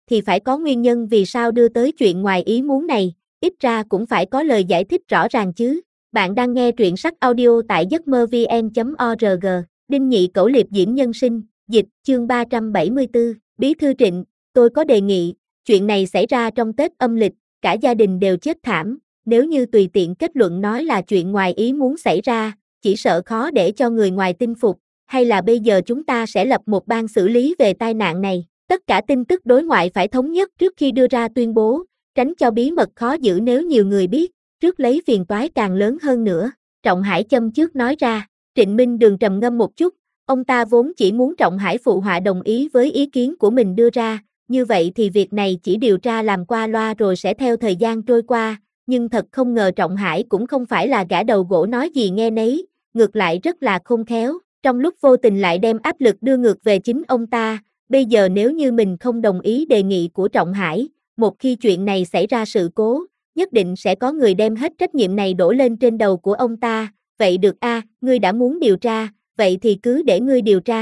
thì phải có nguyên nhân vì sao đưa tới chuyện ngoài ý muốn này, ít ra cũng phải có lời giải thích rõ ràng chứ. Bạn đang nghe truyện sách audio tại giấc mơ vn.org, Đinh Nhị Cẩu Liệp Diễm Nhân Sinh, dịch, chương 374, Bí thư Trịnh, tôi có đề nghị, chuyện này xảy ra trong Tết âm lịch, cả gia đình đều chết thảm, nếu như tùy tiện kết luận nói là chuyện ngoài ý muốn xảy ra, chỉ sợ khó để cho người ngoài tin phục, hay là bây giờ chúng ta sẽ lập một ban xử lý về tai nạn này, tất cả tin tức đối ngoại phải thống nhất trước khi đưa ra tuyên bố, tránh cho bí mật khó giữ nếu nhiều người biết, trước lấy phiền toái càng lớn hơn nữa, Trọng Hải châm trước nói ra. Trịnh Minh Đường trầm ngâm một chút, ông ta vốn chỉ muốn Trọng Hải phụ họa đồng ý với ý kiến của mình đưa ra, như vậy thì việc này chỉ điều tra làm qua loa rồi sẽ theo thời gian trôi qua, nhưng thật không ngờ Trọng Hải cũng không phải là gã đầu gỗ nói gì nghe nấy, ngược lại rất là khôn khéo, trong lúc vô tình lại đem áp lực đưa ngược về chính ông ta, bây giờ nếu như mình không đồng ý đề nghị của Trọng Hải, một khi chuyện này xảy ra sự cố, nhất định sẽ có người đem hết trách nhiệm này đổ lên trên đầu của ông ta. Vậy được a, ngươi đã muốn điều tra, vậy thì cứ để ngươi điều tra,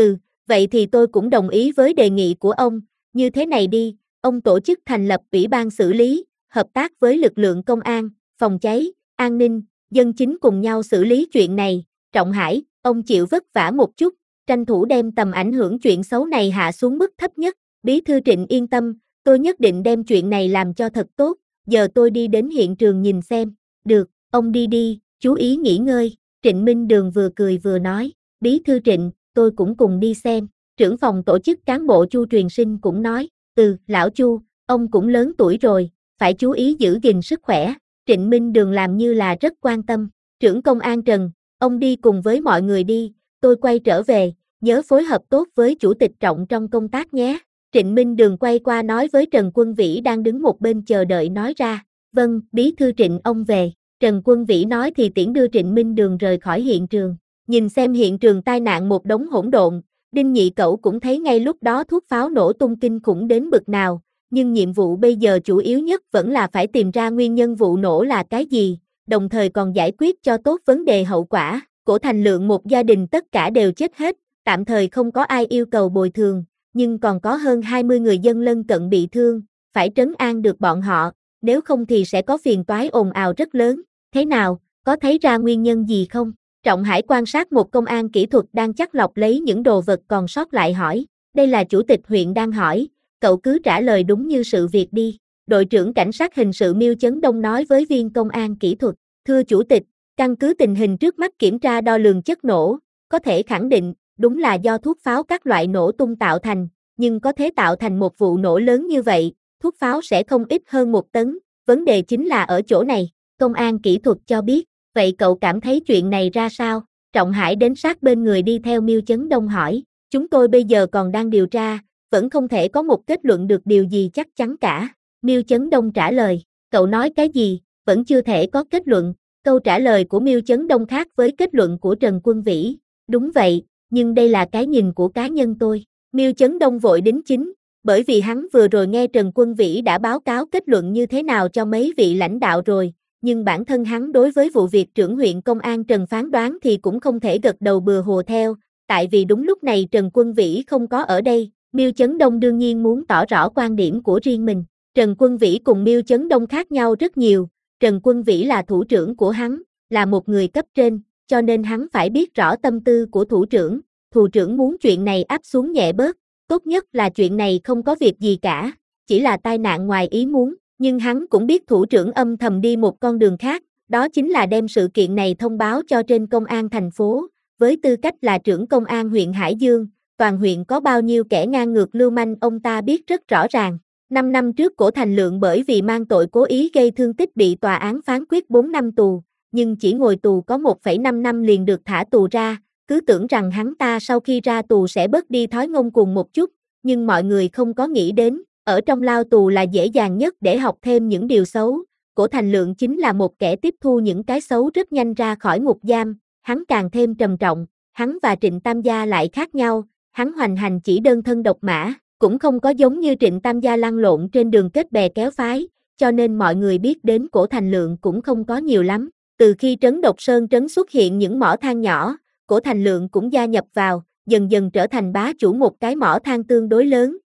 vậy thì tôi cũng đồng ý với đề nghị của ông, như thế này đi, ông tổ chức thành lập ủy ban xử lý, hợp tác với lực lượng công an, phòng cháy, an ninh, dân chính cùng nhau xử lý chuyện này, Trọng Hải, ông chịu vất vả một chút, tranh thủ đem tầm ảnh hưởng chuyện xấu này hạ xuống mức thấp nhất, Bí thư Trịnh yên tâm, tôi nhất định đem chuyện này làm cho thật tốt, giờ tôi đi đến hiện trường nhìn xem, được, ông đi đi. Chú ý nghỉ ngơi, Trịnh Minh Đường vừa cười vừa nói, Bí thư Trịnh, tôi cũng cùng đi xem, trưởng phòng tổ chức cán bộ Chu Truyền Sinh cũng nói, lão Chu, ông cũng lớn tuổi rồi, phải chú ý giữ gìn sức khỏe, Trịnh Minh Đường làm như là rất quan tâm, trưởng công an Trần, ông đi cùng với mọi người đi, tôi quay trở về, nhớ phối hợp tốt với chủ tịch Trọng trong công tác nhé, Trịnh Minh Đường quay qua nói với Trần Quân Vĩ đang đứng một bên chờ đợi nói ra, vâng, Bí thư Trịnh ông về. Trần Quân Vĩ nói thì tiễn đưa Trịnh Minh Đường rời khỏi hiện trường, nhìn xem hiện trường tai nạn một đống hỗn độn, Đinh Nhị Cẩu cũng thấy ngay lúc đó thuốc pháo nổ tung kinh khủng đến bực nào, nhưng nhiệm vụ bây giờ chủ yếu nhất vẫn là phải tìm ra nguyên nhân vụ nổ là cái gì, đồng thời còn giải quyết cho tốt vấn đề hậu quả, của Thành Lượng một gia đình tất cả đều chết hết, tạm thời không có ai yêu cầu bồi thường, nhưng còn có hơn 20 người dân lân cận bị thương, phải trấn an được bọn họ, nếu không thì sẽ có phiền toái ồn ào rất lớn. Thế nào, có thấy ra nguyên nhân gì không? Trọng Hải quan sát một công an kỹ thuật đang chắt lọc lấy những đồ vật còn sót lại hỏi, đây là chủ tịch huyện đang hỏi, cậu cứ trả lời đúng như sự việc đi. Đội trưởng cảnh sát hình sự Miêu Chấn Đông nói với viên công an kỹ thuật, thưa chủ tịch, căn cứ tình hình trước mắt kiểm tra đo lường chất nổ, có thể khẳng định, đúng là do thuốc pháo các loại nổ tung tạo thành, nhưng có thể tạo thành một vụ nổ lớn như vậy, thuốc pháo sẽ không ít hơn 1 tấn, vấn đề chính là ở chỗ này. Công an kỹ thuật cho biết, vậy cậu cảm thấy chuyện này ra sao? Trọng Hải đến sát bên người đi theo Miêu Chấn Đông hỏi, chúng tôi bây giờ còn đang điều tra, vẫn không thể có một kết luận được điều gì chắc chắn cả. Miêu Chấn Đông trả lời, cậu nói cái gì, vẫn chưa thể có kết luận, câu trả lời của Miêu Chấn Đông khác với kết luận của Trần Quân Vĩ. Đúng vậy, nhưng đây là cái nhìn của cá nhân tôi. Miêu Chấn Đông vội đính chính, bởi vì hắn vừa rồi nghe Trần Quân Vĩ đã báo cáo kết luận như thế nào cho mấy vị lãnh đạo rồi. Nhưng bản thân hắn đối với vụ việc trưởng huyện công an Trần phán đoán thì cũng không thể gật đầu bừa hùa theo, tại vì đúng lúc này Trần Quân Vĩ không có ở đây, Miêu Chấn Đông đương nhiên muốn tỏ rõ quan điểm của riêng mình. Trần Quân Vĩ cùng Miêu Chấn Đông khác nhau rất nhiều, Trần Quân Vĩ là thủ trưởng của hắn, là một người cấp trên, cho nên hắn phải biết rõ tâm tư của thủ trưởng muốn chuyện này áp xuống nhẹ bớt, tốt nhất là chuyện này không có việc gì cả, chỉ là tai nạn ngoài ý muốn. Nhưng hắn cũng biết thủ trưởng âm thầm đi một con đường khác, đó chính là đem sự kiện này thông báo cho trên công an thành phố, với tư cách là trưởng công an huyện Hải Dương, toàn huyện có bao nhiêu kẻ ngang ngược lưu manh ông ta biết rất rõ ràng. 5 năm trước Cổ Thành Lượng bởi vì mang tội cố ý gây thương tích bị tòa án phán quyết 4 năm tù, nhưng chỉ ngồi tù có 1,5 năm liền được thả tù ra, cứ tưởng rằng hắn ta sau khi ra tù sẽ bớt đi thói ngông cuồng một chút, nhưng mọi người không có nghĩ đến. Ở trong lao tù là dễ dàng nhất để học thêm những điều xấu, Cổ Thành Lượng chính là một kẻ tiếp thu những cái xấu rất nhanh ra khỏi ngục giam, hắn càng thêm trầm trọng, hắn và Trịnh Tam Gia lại khác nhau, hắn hoành hành chỉ đơn thân độc mã, cũng không có giống như Trịnh Tam Gia lăn lộn trên đường kết bè kéo phái, cho nên mọi người biết đến Cổ Thành Lượng cũng không có nhiều lắm. Từ khi trấn Độc Sơn trấn xuất hiện những mỏ than nhỏ, Cổ Thành Lượng cũng gia nhập vào, dần dần trở thành bá chủ một cái mỏ than tương đối lớn.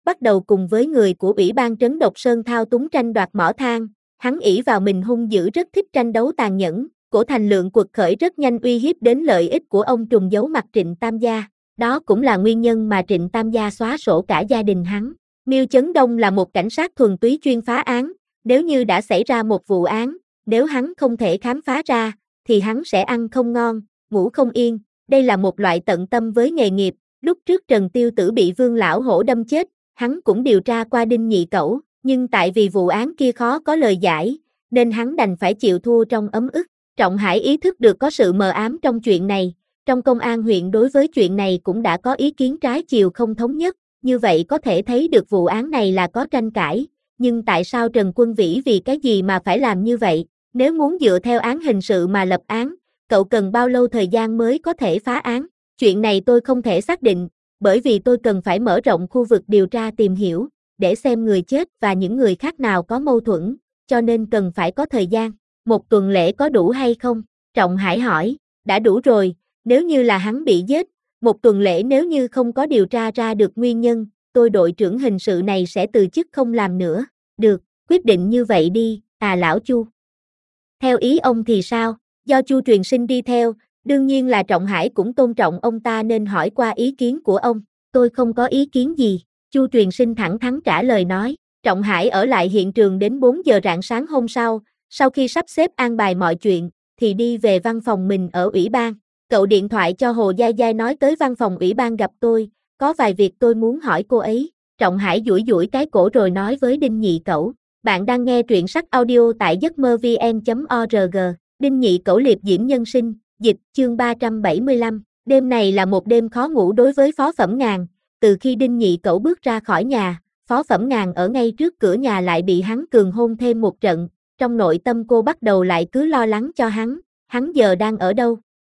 bắt đầu cùng với người của Ủy ban Trấn Độc Sơn thao túng tranh đoạt mỏ than, hắn ỷ vào mình hung dữ rất thích tranh đấu tàn nhẫn, Cổ Thành Lượng quật khởi rất nhanh uy hiếp đến lợi ích của ông trùm giấu mặt Trịnh Tam Gia, đó cũng là nguyên nhân mà Trịnh Tam Gia xóa sổ cả gia đình hắn. Miêu Chấn Đông là một cảnh sát thuần túy chuyên phá án, nếu như đã xảy ra một vụ án, nếu hắn không thể khám phá ra, thì hắn sẽ ăn không ngon, ngủ không yên, đây là một loại tận tâm với nghề nghiệp. Lúc trước Trần Tiêu Tử bị Vương Lão Hổ đâm chết, hắn cũng điều tra qua Đinh Nhị Cẩu, nhưng tại vì vụ án kia khó có lời giải, nên hắn đành phải chịu thua trong ấm ức. Trọng Hải ý thức được có sự mờ ám trong chuyện này, trong công an huyện đối với chuyện này cũng đã có ý kiến trái chiều không thống nhất, như vậy có thể thấy được vụ án này là có tranh cãi, nhưng tại sao Trần Quân Vĩ vì cái gì mà phải làm như vậy? Nếu muốn dựa theo án hình sự mà lập án, cậu cần bao lâu thời gian mới có thể phá án? Chuyện này tôi không thể xác định, bởi vì tôi cần phải mở rộng khu vực điều tra tìm hiểu, để xem người chết và những người khác nào có mâu thuẫn, cho nên cần phải có thời gian. Một tuần lễ có đủ hay không? Trọng Hải hỏi, đã đủ rồi, nếu như là hắn bị giết, một tuần lễ nếu như không có điều tra ra được nguyên nhân, tôi đội trưởng hình sự này sẽ từ chức không làm nữa. Được, quyết định như vậy đi, lão Chu. Theo ý ông thì sao? Do Chu Truyền Sinh đi theo, đương nhiên là Trọng Hải cũng tôn trọng ông ta nên hỏi qua ý kiến của ông. Tôi không có ý kiến gì, Chu Truyền Sinh thẳng thắn trả lời nói. Trọng Hải ở lại hiện trường đến 4 giờ rạng sáng hôm sau khi sắp xếp an bài mọi chuyện, thì đi về văn phòng mình ở ủy ban. Cậu điện thoại cho Hồ Giai Giai nói tới văn phòng ủy ban gặp tôi, có vài việc tôi muốn hỏi cô ấy. Trọng Hải duỗi duỗi cái cổ rồi nói với Đinh Nhị Cẩu, bạn đang nghe truyện sách audio tại giấc mơ vn.org, Đinh Nhị Cẩu liệp diễm nhân sinh, dịch, chương 375, đêm này là một đêm khó ngủ đối với Phó Phẩm Ngàn, từ khi Đinh Nhị Cẩu bước ra khỏi nhà, Phó Phẩm Ngàn ở ngay trước cửa nhà lại bị hắn cường hôn thêm một trận, trong nội tâm cô bắt đầu lại cứ lo lắng cho hắn giờ đang ở đâu?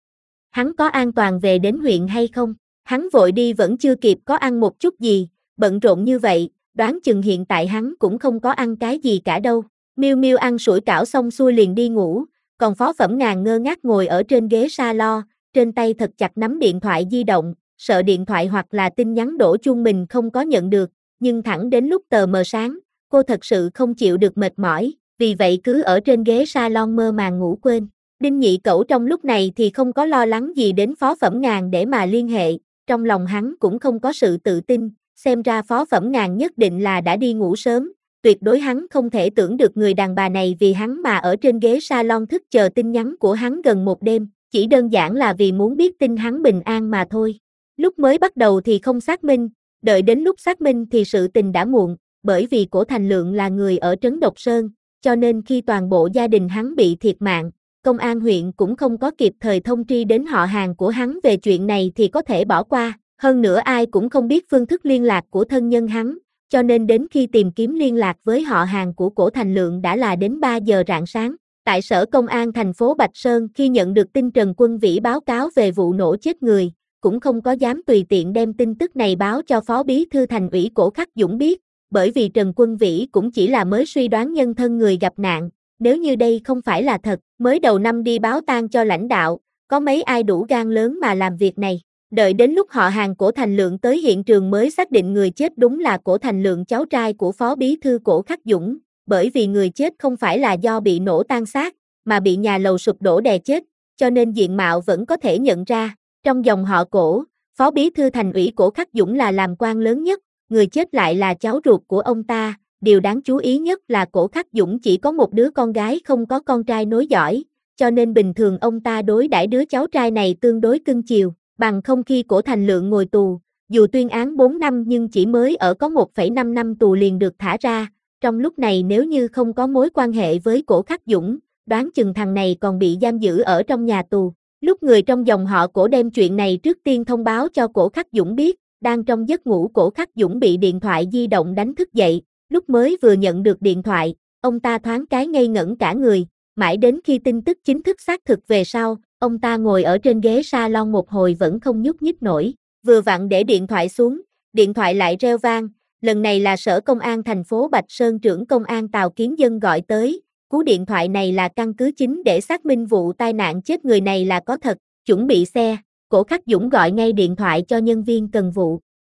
Hắn có an toàn về đến huyện hay không? Hắn vội đi vẫn chưa kịp có ăn một chút gì, bận rộn như vậy, đoán chừng hiện tại hắn cũng không có ăn cái gì cả đâu. Miêu Miêu ăn sủi cảo xong xuôi liền đi ngủ, còn Phó Phẩm Ngàn ngơ ngác ngồi ở trên ghế salon, trên tay thật chặt nắm điện thoại di động, sợ điện thoại hoặc là tin nhắn đổ chuông mình không có nhận được, nhưng thẳng đến lúc tờ mờ sáng, cô thật sự không chịu được mệt mỏi, vì vậy cứ ở trên ghế salon mơ màng ngủ quên. Đinh Nhị Cẩu trong lúc này thì không có lo lắng gì đến Phó Phẩm Ngàn để mà liên hệ, trong lòng hắn cũng không có sự tự tin, xem ra Phó Phẩm Ngàn nhất định là đã đi ngủ sớm, tuyệt đối hắn không thể tưởng được người đàn bà này vì hắn mà ở trên ghế salon thức chờ tin nhắn của hắn gần một đêm, chỉ đơn giản là vì muốn biết tin hắn bình an mà thôi. Lúc mới bắt đầu thì không xác minh, đợi đến lúc xác minh thì sự tình đã muộn, bởi vì Cổ Thành Lượng là người ở Trấn Độc Sơn, cho nên khi toàn bộ gia đình hắn bị thiệt mạng, công an huyện cũng không có kịp thời thông tri đến họ hàng của hắn về chuyện này thì có thể bỏ qua, hơn nữa ai cũng không biết phương thức liên lạc của thân nhân hắn, cho nên đến khi tìm kiếm liên lạc với họ hàng của Cổ Thành Lượng đã là đến 3 giờ rạng sáng. Tại sở công an thành phố Bạch Sơn khi nhận được tin Trần Quân Vĩ báo cáo về vụ nổ chết người, cũng không có dám tùy tiện đem tin tức này báo cho Phó Bí thư Thành ủy Cổ Khắc Dũng biết, bởi vì Trần Quân Vĩ cũng chỉ là mới suy đoán nhân thân người gặp nạn, nếu như đây không phải là thật, mới đầu năm đi báo tang cho lãnh đạo, có mấy ai đủ gan lớn mà làm việc này. Đợi đến lúc họ hàng Cổ Thành Lượng tới hiện trường mới xác định người chết đúng là Cổ Thành Lượng cháu trai của Phó Bí thư Cổ Khắc Dũng, bởi vì người chết không phải là do bị nổ tan xác, mà bị nhà lầu sụp đổ đè chết, cho nên diện mạo vẫn có thể nhận ra. Trong dòng họ Cổ, Phó Bí thư Thành ủy Cổ Khắc Dũng là làm quan lớn nhất, người chết lại là cháu ruột của ông ta. Điều đáng chú ý nhất là Cổ Khắc Dũng chỉ có một đứa con gái không có con trai nối dõi, cho nên bình thường ông ta đối đãi đứa cháu trai này tương đối cưng chiều, bằng không khi Cổ Thành Lượng ngồi tù, dù tuyên án 4 năm nhưng chỉ mới ở có 1,5 năm tù liền được thả ra, trong lúc này nếu như không có mối quan hệ với Cổ Khắc Dũng, đoán chừng thằng này còn bị giam giữ ở trong nhà tù. Lúc người trong dòng họ Cổ đem chuyện này trước tiên thông báo cho Cổ Khắc Dũng biết, đang trong giấc ngủ Cổ Khắc Dũng bị điện thoại di động đánh thức dậy. Lúc mới vừa nhận được điện thoại, ông ta thoáng cái ngây ngẩn cả người, mãi đến khi tin tức chính thức xác thực về sau, ông ta ngồi ở trên ghế salon một hồi vẫn không nhúc nhích nổi, vừa vặn để điện thoại xuống, điện thoại lại reo vang, lần này là Sở Công an thành phố Bạch Sơn trưởng Công an Tào Kiến Dân gọi tới, cú điện thoại này là căn cứ chính để xác minh vụ tai nạn chết người này là có thật, chuẩn bị xe, Cổ Khắc Dũng gọi ngay điện thoại cho nhân viên cần vụ.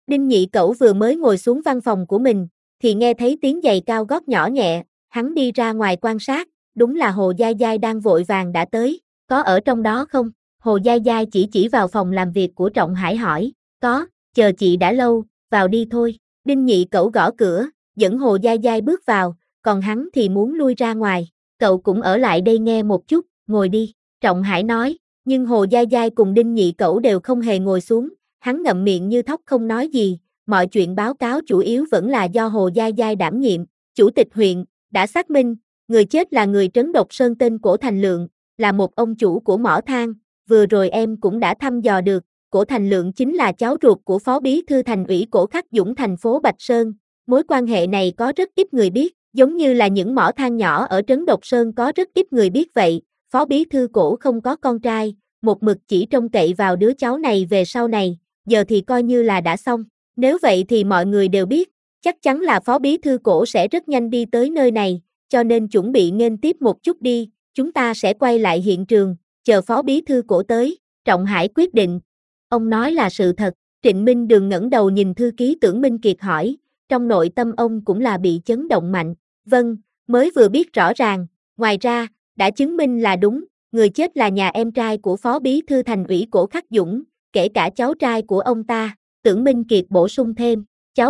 Đinh Nhị Cẩu vừa mới ngồi xuống văn phòng của mình, thì nghe thấy tiếng giày cao gót nhỏ nhẹ, hắn đi ra ngoài quan sát, đúng là Hồ Giai Giai đang vội vàng đã tới, có ở trong đó không? Hồ Giai Giai chỉ vào phòng làm việc của Trọng Hải hỏi, có, chờ chị đã lâu, vào đi thôi. Đinh Nhị Cẩu gõ cửa, dẫn Hồ Giai Giai bước vào, còn hắn thì muốn lui ra ngoài, cậu cũng ở lại đây nghe một chút, ngồi đi, Trọng Hải nói, nhưng Hồ Giai Giai cùng Đinh Nhị Cẩu đều không hề ngồi xuống, hắn ngậm miệng như thóc không nói gì, mọi chuyện báo cáo chủ yếu vẫn là do Hồ Giai Giai đảm nhiệm, chủ tịch huyện, đã xác minh, người chết là người Trấn Độc Sơn tên Cổ Thành Lượng, là một ông chủ của mỏ than, vừa rồi em cũng đã thăm dò được, Cổ Thành Lượng chính là cháu ruột của Phó Bí Thư Thành ủy Cổ Khắc Dũng thành phố Bạch Sơn, mối quan hệ này có rất ít người biết, giống như là những mỏ than nhỏ ở Trấn Độc Sơn có rất ít người biết vậy, Phó Bí Thư Cổ không có con trai, một mực chỉ trông cậy vào đứa cháu này về sau này, giờ thì coi như là đã xong, nếu vậy thì mọi người đều biết, chắc chắn là Phó Bí Thư Cổ sẽ rất nhanh đi tới nơi này, cho nên chuẩn bị nghênh tiếp một chút đi, chúng ta sẽ quay lại hiện trường, chờ Phó Bí Thư Cổ tới, Trọng Hải quyết định. Ông nói là sự thật, Trịnh Minh Đường ngẩng đầu nhìn thư ký Tưởng Minh Kiệt hỏi, trong nội tâm ông cũng là bị chấn động mạnh, vâng, mới vừa biết rõ ràng, ngoài ra, đã chứng minh là đúng, người chết là nhà em trai của Phó Bí Thư Thành ủy Cổ Khắc Dũng, kể cả cháu trai của ông ta, Tưởng Minh Kiệt bổ sung thêm, cháu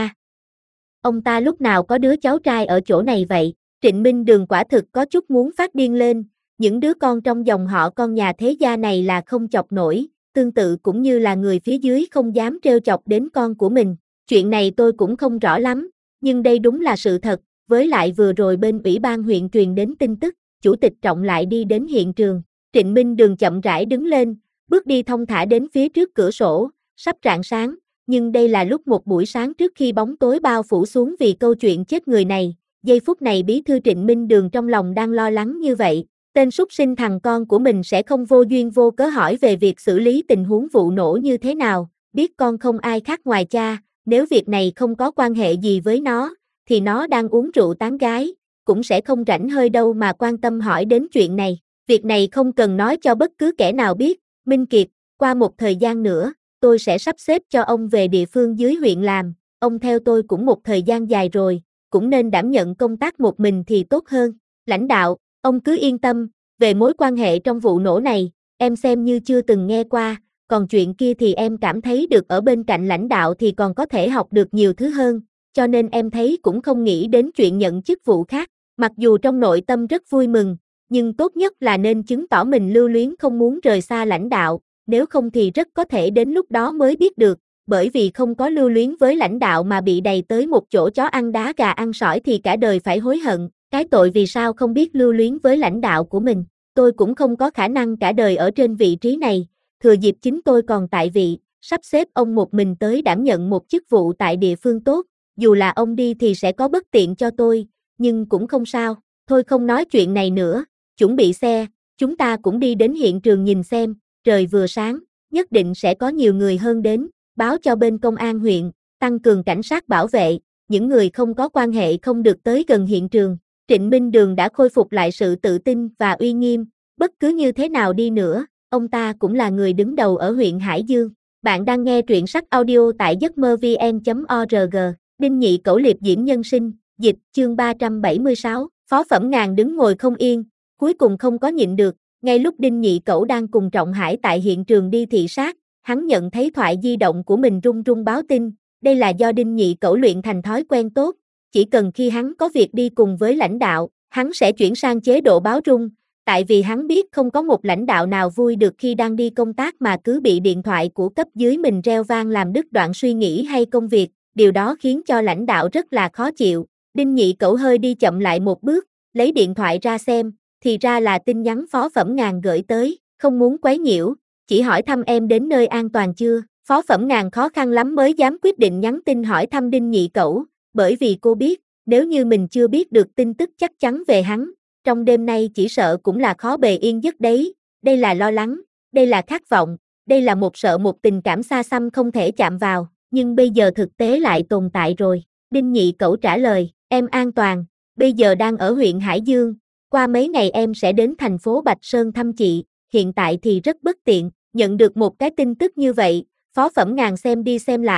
ông ta lúc nào có đứa cháu trai ở chỗ này vậy, Trịnh Minh Đường quả thực có chút muốn phát điên lên, những đứa con trong dòng họ con nhà thế gia này là không chọc nổi, tương tự cũng như là người phía dưới không dám trêu chọc đến con của mình, chuyện này tôi cũng không rõ lắm, nhưng đây đúng là sự thật, với lại vừa rồi bên ủy ban huyện truyền đến tin tức, chủ tịch Trọng lại đi đến hiện trường, Trịnh Minh Đường chậm rãi đứng lên, bước đi thong thả đến phía trước cửa sổ, sắp rạng sáng, nhưng đây là lúc một buổi sáng trước khi bóng tối bao phủ xuống vì câu chuyện chết người này, giây phút này bí thư Trịnh Minh Đường trong lòng đang lo lắng như vậy, tên súc sinh thằng con của mình sẽ không vô duyên vô cớ hỏi về việc xử lý tình huống vụ nổ như thế nào, biết con không ai khác ngoài cha, nếu việc này không có quan hệ gì với nó, thì nó đang uống rượu tán gái, cũng sẽ không rảnh hơi đâu mà quan tâm hỏi đến chuyện này, việc này không cần nói cho bất cứ kẻ nào biết, Minh Kiệt, qua một thời gian nữa, tôi sẽ sắp xếp cho ông về địa phương dưới huyện làm, ông theo tôi cũng một thời gian dài rồi, cũng nên đảm nhận công tác một mình thì tốt hơn, lãnh đạo, ông cứ yên tâm, về mối quan hệ trong vụ nổ này, em xem như chưa từng nghe qua, còn chuyện kia thì em cảm thấy được ở bên cạnh lãnh đạo thì còn có thể học được nhiều thứ hơn, cho nên em thấy cũng không nghĩ đến chuyện nhận chức vụ khác, mặc dù trong nội tâm rất vui mừng, nhưng tốt nhất là nên chứng tỏ mình lưu luyến không muốn rời xa lãnh đạo, nếu không thì rất có thể đến lúc đó mới biết được, bởi vì không có lưu luyến với lãnh đạo mà bị đày tới một chỗ chó ăn đá gà ăn sỏi thì cả đời phải hối hận, cái tội vì sao không biết lưu luyến với lãnh đạo của mình, tôi cũng không có khả năng cả đời ở trên vị trí này, thừa dịp chính tôi còn tại vị, sắp xếp ông một mình tới đảm nhận một chức vụ tại địa phương tốt, dù là ông đi thì sẽ có bất tiện cho tôi, nhưng cũng không sao, thôi không nói chuyện này nữa, chuẩn bị xe, chúng ta cũng đi đến hiện trường nhìn xem, trời vừa sáng, nhất định sẽ có nhiều người hơn đến, báo cho bên công an huyện, tăng cường cảnh sát bảo vệ, những người không có quan hệ không được tới gần hiện trường. Trịnh Minh Đường đã khôi phục lại sự tự tin và uy nghiêm, bất cứ như thế nào đi nữa, ông ta cũng là người đứng đầu ở huyện Hải Dương. Bạn đang nghe truyện sách audio tại giấc mơ vn.org, Đinh Nhị Cẩu liệp diễm nhân sinh, dịch, chương 376, Phó Phẩm Ngàn đứng ngồi không yên, cuối cùng không có nhịn được, ngay lúc Đinh Nhị Cẩu đang cùng Trọng Hải tại hiện trường đi thị sát, hắn nhận thấy thoại di động của mình rung rung báo tin, đây là do Đinh Nhị Cẩu luyện thành thói quen tốt, chỉ cần khi hắn có việc đi cùng với lãnh đạo, hắn sẽ chuyển sang chế độ báo rung, tại vì hắn biết không có một lãnh đạo nào vui được khi đang đi công tác mà cứ bị điện thoại của cấp dưới mình reo vang làm đứt đoạn suy nghĩ hay công việc, điều đó khiến cho lãnh đạo rất là khó chịu. Đinh Nhị Cẩu hơi đi chậm lại một bước, lấy điện thoại ra xem, thì ra là tin nhắn Phó Phẩm Ngàn gửi tới, không muốn quấy nhiễu, chỉ hỏi thăm em đến nơi an toàn chưa. Phó Phẩm Ngàn khó khăn lắm mới dám quyết định nhắn tin hỏi thăm Đinh Nhị Cẩu, bởi vì cô biết, nếu như mình chưa biết được tin tức chắc chắn về hắn, trong đêm nay chỉ sợ cũng là khó bề yên giấc đấy, đây là lo lắng, đây là khát vọng, đây là một sợ một tình cảm xa xăm không thể chạm vào, nhưng bây giờ thực tế lại tồn tại rồi. Đinh Nhị Cẩu trả lời, em an toàn, bây giờ đang ở huyện Hải Dương, qua mấy ngày em sẽ đến thành phố Bạch Sơn thăm chị, hiện tại thì rất bất tiện, nhận được một cái tin tức như vậy, Phó Phẩm Ngàn xem đi xem lại,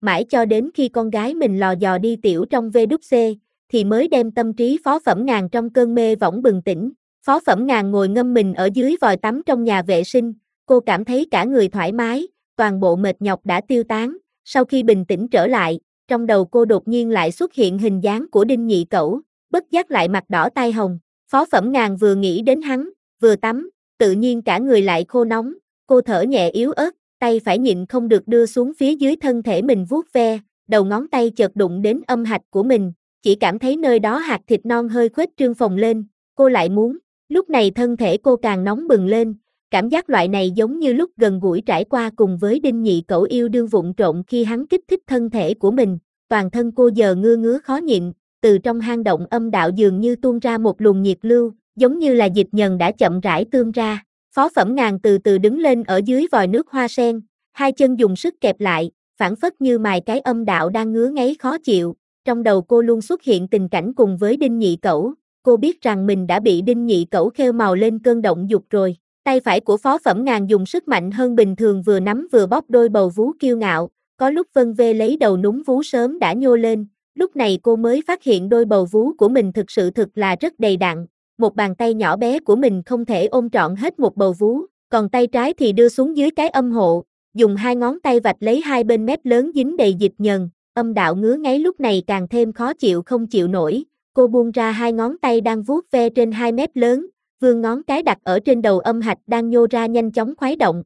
mãi cho đến khi con gái mình lò dò đi tiểu trong VWC, thì mới đem tâm trí Phó Phẩm Ngàn trong cơn mê võng bừng tỉnh. Phó Phẩm Ngàn ngồi ngâm mình ở dưới vòi tắm trong nhà vệ sinh, cô cảm thấy cả người thoải mái, toàn bộ mệt nhọc đã tiêu tán. Sau khi bình tĩnh trở lại, trong đầu cô đột nhiên lại xuất hiện hình dáng của Đinh Nhị Cẩu, bất giác lại mặt đỏ tai hồng. Phó Phẩm Ngàn vừa nghĩ đến hắn, vừa tắm, tự nhiên cả người lại khô nóng, cô thở nhẹ yếu ớt, tay phải nhịn không được đưa xuống phía dưới thân thể mình vuốt ve, đầu ngón tay chợt đụng đến âm hạch của mình, chỉ cảm thấy nơi đó hạt thịt non hơi khuếch trương phồng lên, cô lại muốn, lúc này thân thể cô càng nóng bừng lên, cảm giác loại này giống như lúc gần gũi trải qua cùng với Đinh Nhị Cẩu yêu đương vụng trộm khi hắn kích thích thân thể của mình, toàn thân cô giờ ngứa ngứa khó nhịn, từ trong hang động âm đạo dường như tuôn ra một luồng nhiệt lưu, giống như là dịch nhờn đã chậm rãi tươm ra. Phó Phẩm Ngàn từ từ đứng lên ở dưới vòi nước hoa sen, hai chân dùng sức kẹp lại, phảng phất như mài cái âm đạo đang ngứa ngáy khó chịu. Trong đầu cô luôn xuất hiện tình cảnh cùng với Đinh Nhị Cẩu, cô biết rằng mình đã bị Đinh Nhị Cẩu khêu mào lên cơn động dục rồi. Tay phải của Phó Phẩm Ngàn dùng sức mạnh hơn bình thường vừa nắm vừa bóp đôi bầu vú kiêu ngạo, có lúc vân vê lấy đầu núm vú sớm đã nhô lên, lúc này cô mới phát hiện đôi bầu vú của mình thực là rất đầy đặn. Một bàn tay nhỏ bé của mình không thể ôm trọn hết một bầu vú, còn tay trái thì đưa xuống dưới cái âm hộ, dùng hai ngón tay vạch lấy hai bên mép lớn dính đầy dịch nhờn, âm đạo ngứa ngáy lúc này càng thêm khó chịu không chịu nổi, cô buông ra hai ngón tay đang vuốt ve trên hai mép lớn, vươn ngón cái đặt ở trên đầu âm hạch đang nhô ra nhanh chóng khoái động,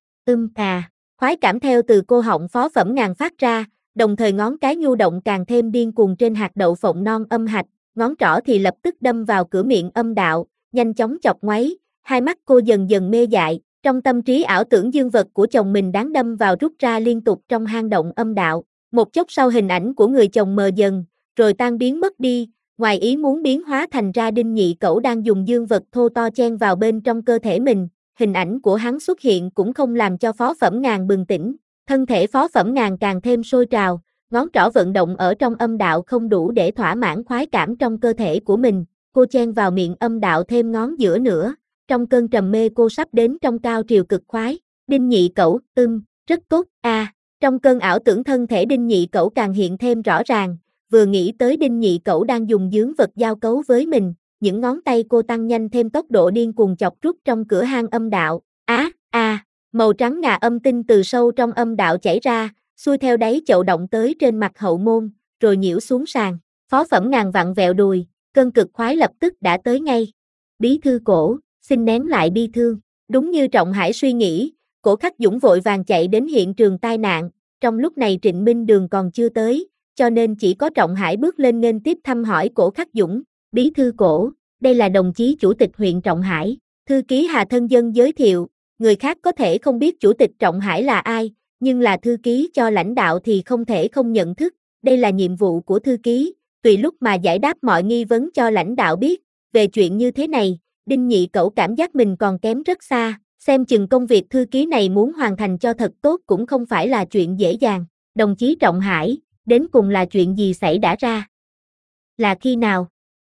khoái cảm theo từ cô họng Phó Phẩm Ngàn phát ra, đồng thời ngón cái nhu động càng thêm điên cuồng trên hạt đậu phộng non âm hạch. Ngón trỏ thì lập tức đâm vào cửa miệng âm đạo, nhanh chóng chọc ngoáy, hai mắt cô dần dần mê dại, trong tâm trí ảo tưởng dương vật của chồng mình đáng đâm vào rút ra liên tục trong hang động âm đạo. Một chốc sau hình ảnh của người chồng mờ dần, rồi tan biến mất đi, ngoài ý muốn biến hóa thành ra Đinh Nhị Cẩu đang dùng dương vật thô to chen vào bên trong cơ thể mình, hình ảnh của hắn xuất hiện cũng không làm cho Phó Phẩm Ngàn bừng tỉnh, thân thể Phó Phẩm Ngàn càng thêm sôi trào. Ngón trỏ vận động ở trong âm đạo không đủ để thỏa mãn khoái cảm trong cơ thể của mình, cô chen vào miệng âm đạo thêm ngón giữa nữa, trong cơn trầm mê cô sắp đến trong cao triều cực khoái. Đinh Nhị Cẩu, rất tốt, trong cơn ảo tưởng thân thể Đinh Nhị Cẩu càng hiện thêm rõ ràng, vừa nghĩ tới Đinh Nhị Cẩu đang dùng dướng vật giao cấu với mình, những ngón tay cô tăng nhanh thêm tốc độ điên cuồng chọc rút trong cửa hang âm đạo, màu trắng ngà âm tinh từ sâu trong âm đạo chảy ra, xuôi theo đáy chậu động tới trên mặt hậu môn, rồi nhiễu xuống sàn. Phó Phẩm Ngàn vặn vẹo đùi, cơn cực khoái lập tức đã tới ngay. Bí thư Cổ, xin nén lại bi thương. Đúng như Trọng Hải suy nghĩ, Cổ Khắc Dũng vội vàng chạy đến hiện trường tai nạn, trong lúc này Trịnh Minh Đường còn chưa tới, cho nên chỉ có Trọng Hải bước lên nghênh tiếp thăm hỏi Cổ Khắc Dũng. Bí thư Cổ, đây là đồng chí chủ tịch huyện Trọng Hải. Thư ký Hà Thân Dân giới thiệu, người khác có thể không biết chủ tịch Trọng Hải là ai, nhưng là thư ký cho lãnh đạo thì không thể không nhận thức, đây là nhiệm vụ của thư ký, tùy lúc mà giải đáp mọi nghi vấn cho lãnh đạo biết. Về chuyện như thế này, Đinh Nhị Cẩu cảm giác mình còn kém rất xa, xem chừng công việc thư ký này muốn hoàn thành cho thật tốt cũng không phải là chuyện dễ dàng. Đồng chí Trọng Hải, đến cùng là chuyện gì xảy đã ra? Là khi nào?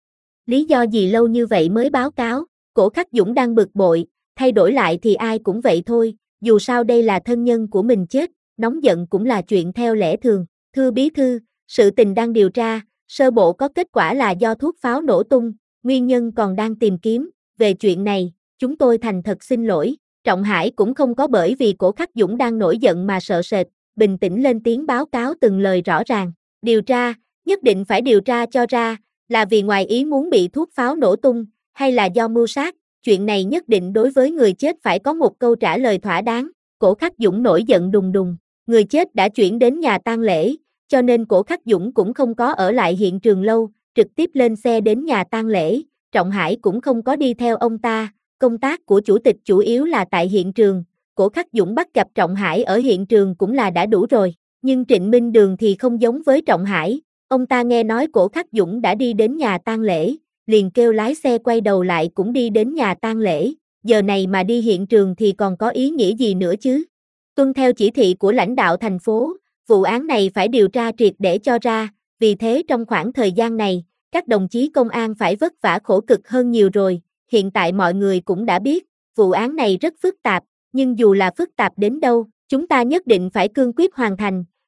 Lý do gì lâu như vậy mới báo cáo? Cổ Khắc Dũng đang bực bội, thay đổi lại thì ai cũng vậy thôi, dù sao đây là thân nhân của mình chết, nóng giận cũng là chuyện theo lẽ thường. Thưa bí thư, sự tình đang điều tra, sơ bộ có kết quả là do thuốc pháo nổ tung, nguyên nhân còn đang tìm kiếm, về chuyện này, chúng tôi thành thật xin lỗi. Trọng Hải cũng không có bởi vì Cổ Khắc Dũng đang nổi giận mà sợ sệt, bình tĩnh lên tiếng báo cáo từng lời rõ ràng. Điều tra, nhất định phải điều tra cho ra, là vì ngoài ý muốn bị thuốc pháo nổ tung, hay là do mưu sát, chuyện này nhất định đối với người chết phải có một câu trả lời thỏa đáng. Cổ Khắc Dũng nổi giận đùng đùng, người chết đã chuyển đến nhà tang lễ, cho nên Cổ Khắc Dũng cũng không có ở lại hiện trường lâu, trực tiếp lên xe đến nhà tang lễ, Trọng Hải cũng không có đi theo ông ta, công tác của chủ tịch chủ yếu là tại hiện trường, Cổ Khắc Dũng bắt gặp Trọng Hải ở hiện trường cũng là đã đủ rồi, nhưng Trịnh Minh Đường thì không giống với Trọng Hải, ông ta nghe nói Cổ Khắc Dũng đã đi đến nhà tang lễ, liền kêu lái xe quay đầu lại cũng đi đến nhà tang lễ, giờ này mà đi hiện trường thì còn có ý nghĩa gì nữa chứ? Tuân theo chỉ thị của lãnh đạo thành phố, vụ án này phải điều tra triệt để cho ra, vì thế trong khoảng thời gian này, các đồng chí công an phải vất vả khổ cực hơn nhiều rồi, hiện tại mọi người cũng đã biết, vụ án này rất phức tạp, nhưng dù là phức tạp đến đâu, chúng ta nhất định phải cương quyết hoàn thành,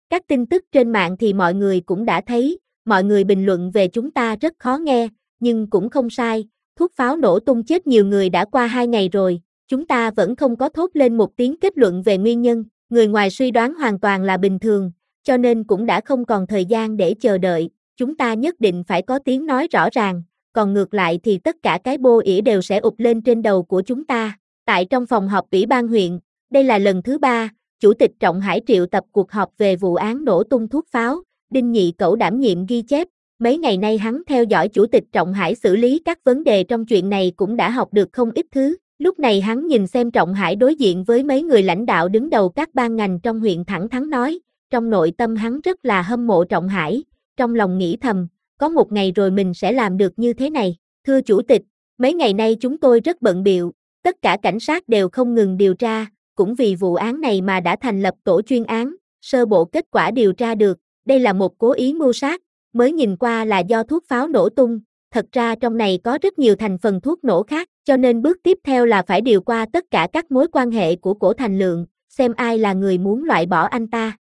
Các tin tức trên mạng thì mọi người cũng đã thấy, mọi người bình luận về chúng ta rất khó nghe, nhưng cũng không sai, thuốc pháo nổ tung chết nhiều người đã qua 2 ngày rồi, chúng ta vẫn không có thốt lên một tiếng kết luận về nguyên nhân, người ngoài suy đoán hoàn toàn là bình thường, cho nên cũng đã không còn thời gian để chờ đợi, chúng ta nhất định phải có tiếng nói rõ ràng, còn ngược lại thì tất cả cái bô ỉa đều sẽ ụp lên trên đầu của chúng ta. Tại trong phòng họp ủy ban huyện, đây là lần thứ 3, Chủ tịch Trọng Hải triệu tập cuộc họp về vụ án nổ tung thuốc pháo, Đinh Nhị Cẩu đảm nhiệm ghi chép, mấy ngày nay hắn theo dõi Chủ tịch Trọng Hải xử lý các vấn đề trong chuyện này cũng đã học được không ít thứ, lúc này hắn nhìn xem Trọng Hải đối diện với mấy người lãnh đạo đứng đầu các ban ngành trong huyện thẳng thắn nói, trong nội tâm hắn rất là hâm mộ Trọng Hải, trong lòng nghĩ thầm, có một ngày rồi mình sẽ làm được như thế này, thưa Chủ tịch, mấy ngày nay chúng tôi rất bận bịu, tất cả cảnh sát đều không ngừng điều tra, cũng vì vụ án này mà đã thành lập tổ chuyên án, sơ bộ kết quả điều tra được, đây là một cố ý mưu sát, mới nhìn qua là do thuốc pháo nổ tung, thật ra trong này có rất nhiều thành phần thuốc nổ khác, cho nên bước tiếp theo là phải điều qua tất cả các mối quan hệ của Cổ Thành Lượng, xem ai là người muốn loại bỏ anh ta.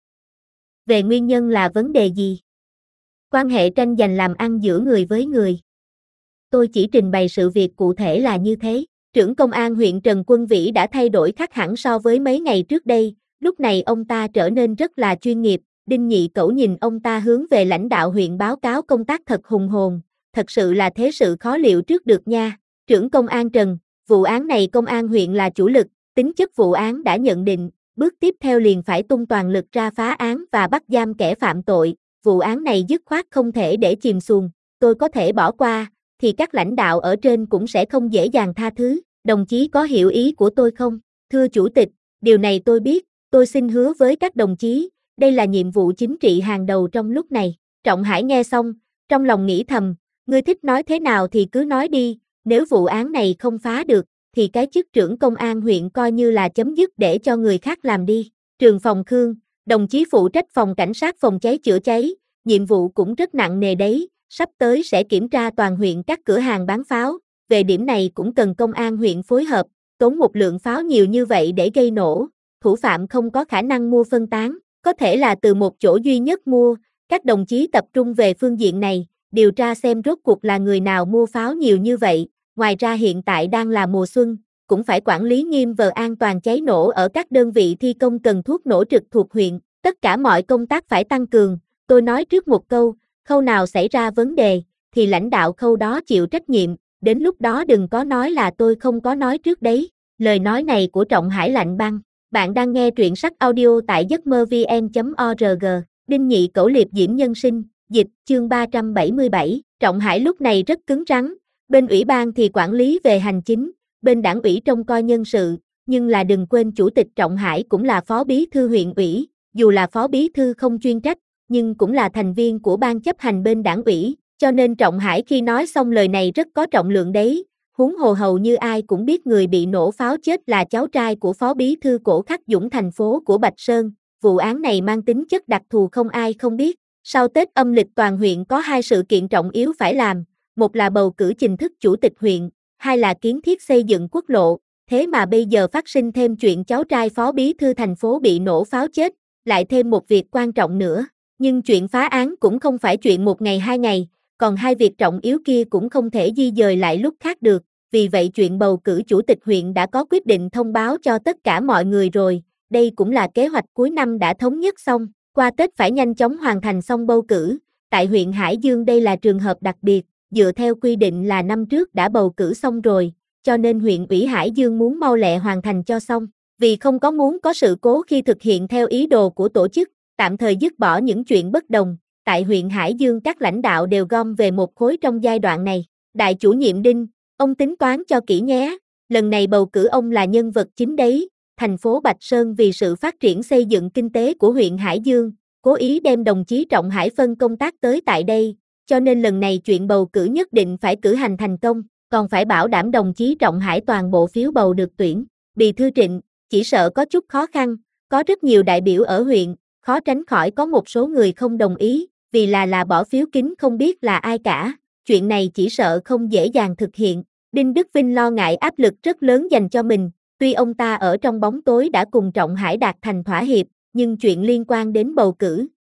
Về nguyên nhân là vấn đề gì? Quan hệ tranh giành làm ăn giữa người với người. Tôi chỉ trình bày sự việc cụ thể là như thế. Trưởng công an huyện Trần Quân Vĩ đã thay đổi khác hẳn so với mấy ngày trước đây, lúc này ông ta trở nên rất là chuyên nghiệp, Đinh Nhị Cẩu nhìn ông ta hướng về lãnh đạo huyện báo cáo công tác thật hùng hồn, thật sự là thế sự khó liệu trước được nha. Trưởng công an Trần, vụ án này công an huyện là chủ lực, tính chất vụ án đã nhận định, bước tiếp theo liền phải tung toàn lực ra phá án và bắt giam kẻ phạm tội, vụ án này dứt khoát không thể để chìm xuồng, tôi có thể bỏ qua, thì các lãnh đạo ở trên cũng sẽ không dễ dàng tha thứ, đồng chí có hiểu ý của tôi không? Thưa Chủ tịch, điều này tôi biết, tôi xin hứa với các đồng chí, đây là nhiệm vụ chính trị hàng đầu trong lúc này. Trọng Hải nghe xong, trong lòng nghĩ thầm, ngươi thích nói thế nào thì cứ nói đi, nếu vụ án này không phá được, thì cái chức trưởng công an huyện coi như là chấm dứt để cho người khác làm đi. Trường Phòng Khương, đồng chí phụ trách phòng cảnh sát phòng cháy chữa cháy, nhiệm vụ cũng rất nặng nề đấy, sắp tới sẽ kiểm tra toàn huyện các cửa hàng bán pháo, về điểm này cũng cần công an huyện phối hợp, tốn một lượng pháo nhiều như vậy để gây nổ, thủ phạm không có khả năng mua phân tán, có thể là từ một chỗ duy nhất mua, các đồng chí tập trung về phương diện này, điều tra xem rốt cuộc là người nào mua pháo nhiều như vậy, ngoài ra hiện tại đang là mùa xuân, cũng phải quản lý nghiêm về an toàn cháy nổ ở các đơn vị thi công cần thuốc nổ trực thuộc huyện, tất cả mọi công tác phải tăng cường, tôi nói trước một câu, khâu nào xảy ra vấn đề, thì lãnh đạo khâu đó chịu trách nhiệm, đến lúc đó đừng có nói là tôi không có nói trước đấy, lời nói này của Trọng Hải lạnh băng, bạn đang nghe truyện sách audio tại giấc mơ vn.org, Đinh Nhị Cẩu liệp diễm nhân sinh, dịch, chương 377, Trọng Hải lúc này rất cứng rắn, bên ủy ban thì quản lý về hành chính, bên đảng ủy trông coi nhân sự, nhưng là đừng quên Chủ tịch Trọng Hải cũng là phó bí thư huyện ủy, dù là phó bí thư không chuyên trách, nhưng cũng là thành viên của ban chấp hành bên đảng ủy, cho nên Trọng Hải khi nói xong lời này rất có trọng lượng đấy, huống hồ hầu như ai cũng biết người bị nổ pháo chết là cháu trai của phó bí thư Cổ Khắc Dũng thành phố của Bạch Sơn, vụ án này mang tính chất đặc thù không ai không biết, sau Tết âm lịch toàn huyện có 2 sự kiện trọng yếu phải làm, một là bầu cử chính thức chủ tịch huyện, hai là kiến thiết xây dựng quốc lộ, thế mà bây giờ phát sinh thêm chuyện cháu trai phó bí thư thành phố bị nổ pháo chết, lại thêm một việc quan trọng nữa. Nhưng chuyện phá án cũng không phải chuyện một ngày 2 ngày, còn 2 việc trọng yếu kia cũng không thể di dời lại lúc khác được, vì vậy chuyện bầu cử chủ tịch huyện đã có quyết định thông báo cho tất cả mọi người rồi, đây cũng là kế hoạch cuối năm đã thống nhất xong, qua Tết phải nhanh chóng hoàn thành xong bầu cử, tại huyện Hải Dương đây là trường hợp đặc biệt, dựa theo quy định là năm trước đã bầu cử xong rồi, cho nên huyện ủy Hải Dương muốn mau lẹ hoàn thành cho xong, vì không có muốn có sự cố khi thực hiện theo ý đồ của tổ chức, tạm thời dứt bỏ những chuyện bất đồng, tại huyện Hải Dương các lãnh đạo đều gom về một khối trong giai đoạn này. Đại chủ nhiệm Đinh, ông tính toán cho kỹ nhé, lần này bầu cử ông là nhân vật chính đấy, thành phố Bạch Sơn vì sự phát triển xây dựng kinh tế của huyện Hải Dương, cố ý đem đồng chí Trọng Hải phân công tác tới tại đây, cho nên lần này chuyện bầu cử nhất định phải cử hành thành công, còn phải bảo đảm đồng chí Trọng Hải toàn bộ phiếu bầu được tuyển. Bí thư Trịnh, chỉ sợ có chút khó khăn, có rất nhiều đại biểu ở huyện, khó tránh khỏi có một số người không đồng ý, vì là bỏ phiếu kín không biết là ai cả, chuyện này chỉ sợ không dễ dàng thực hiện. Đinh Đức Vinh lo ngại áp lực rất lớn dành cho mình, tuy ông ta ở trong bóng tối đã cùng Trọng Hải đạt thành thỏa hiệp, nhưng chuyện liên quan đến bầu cử,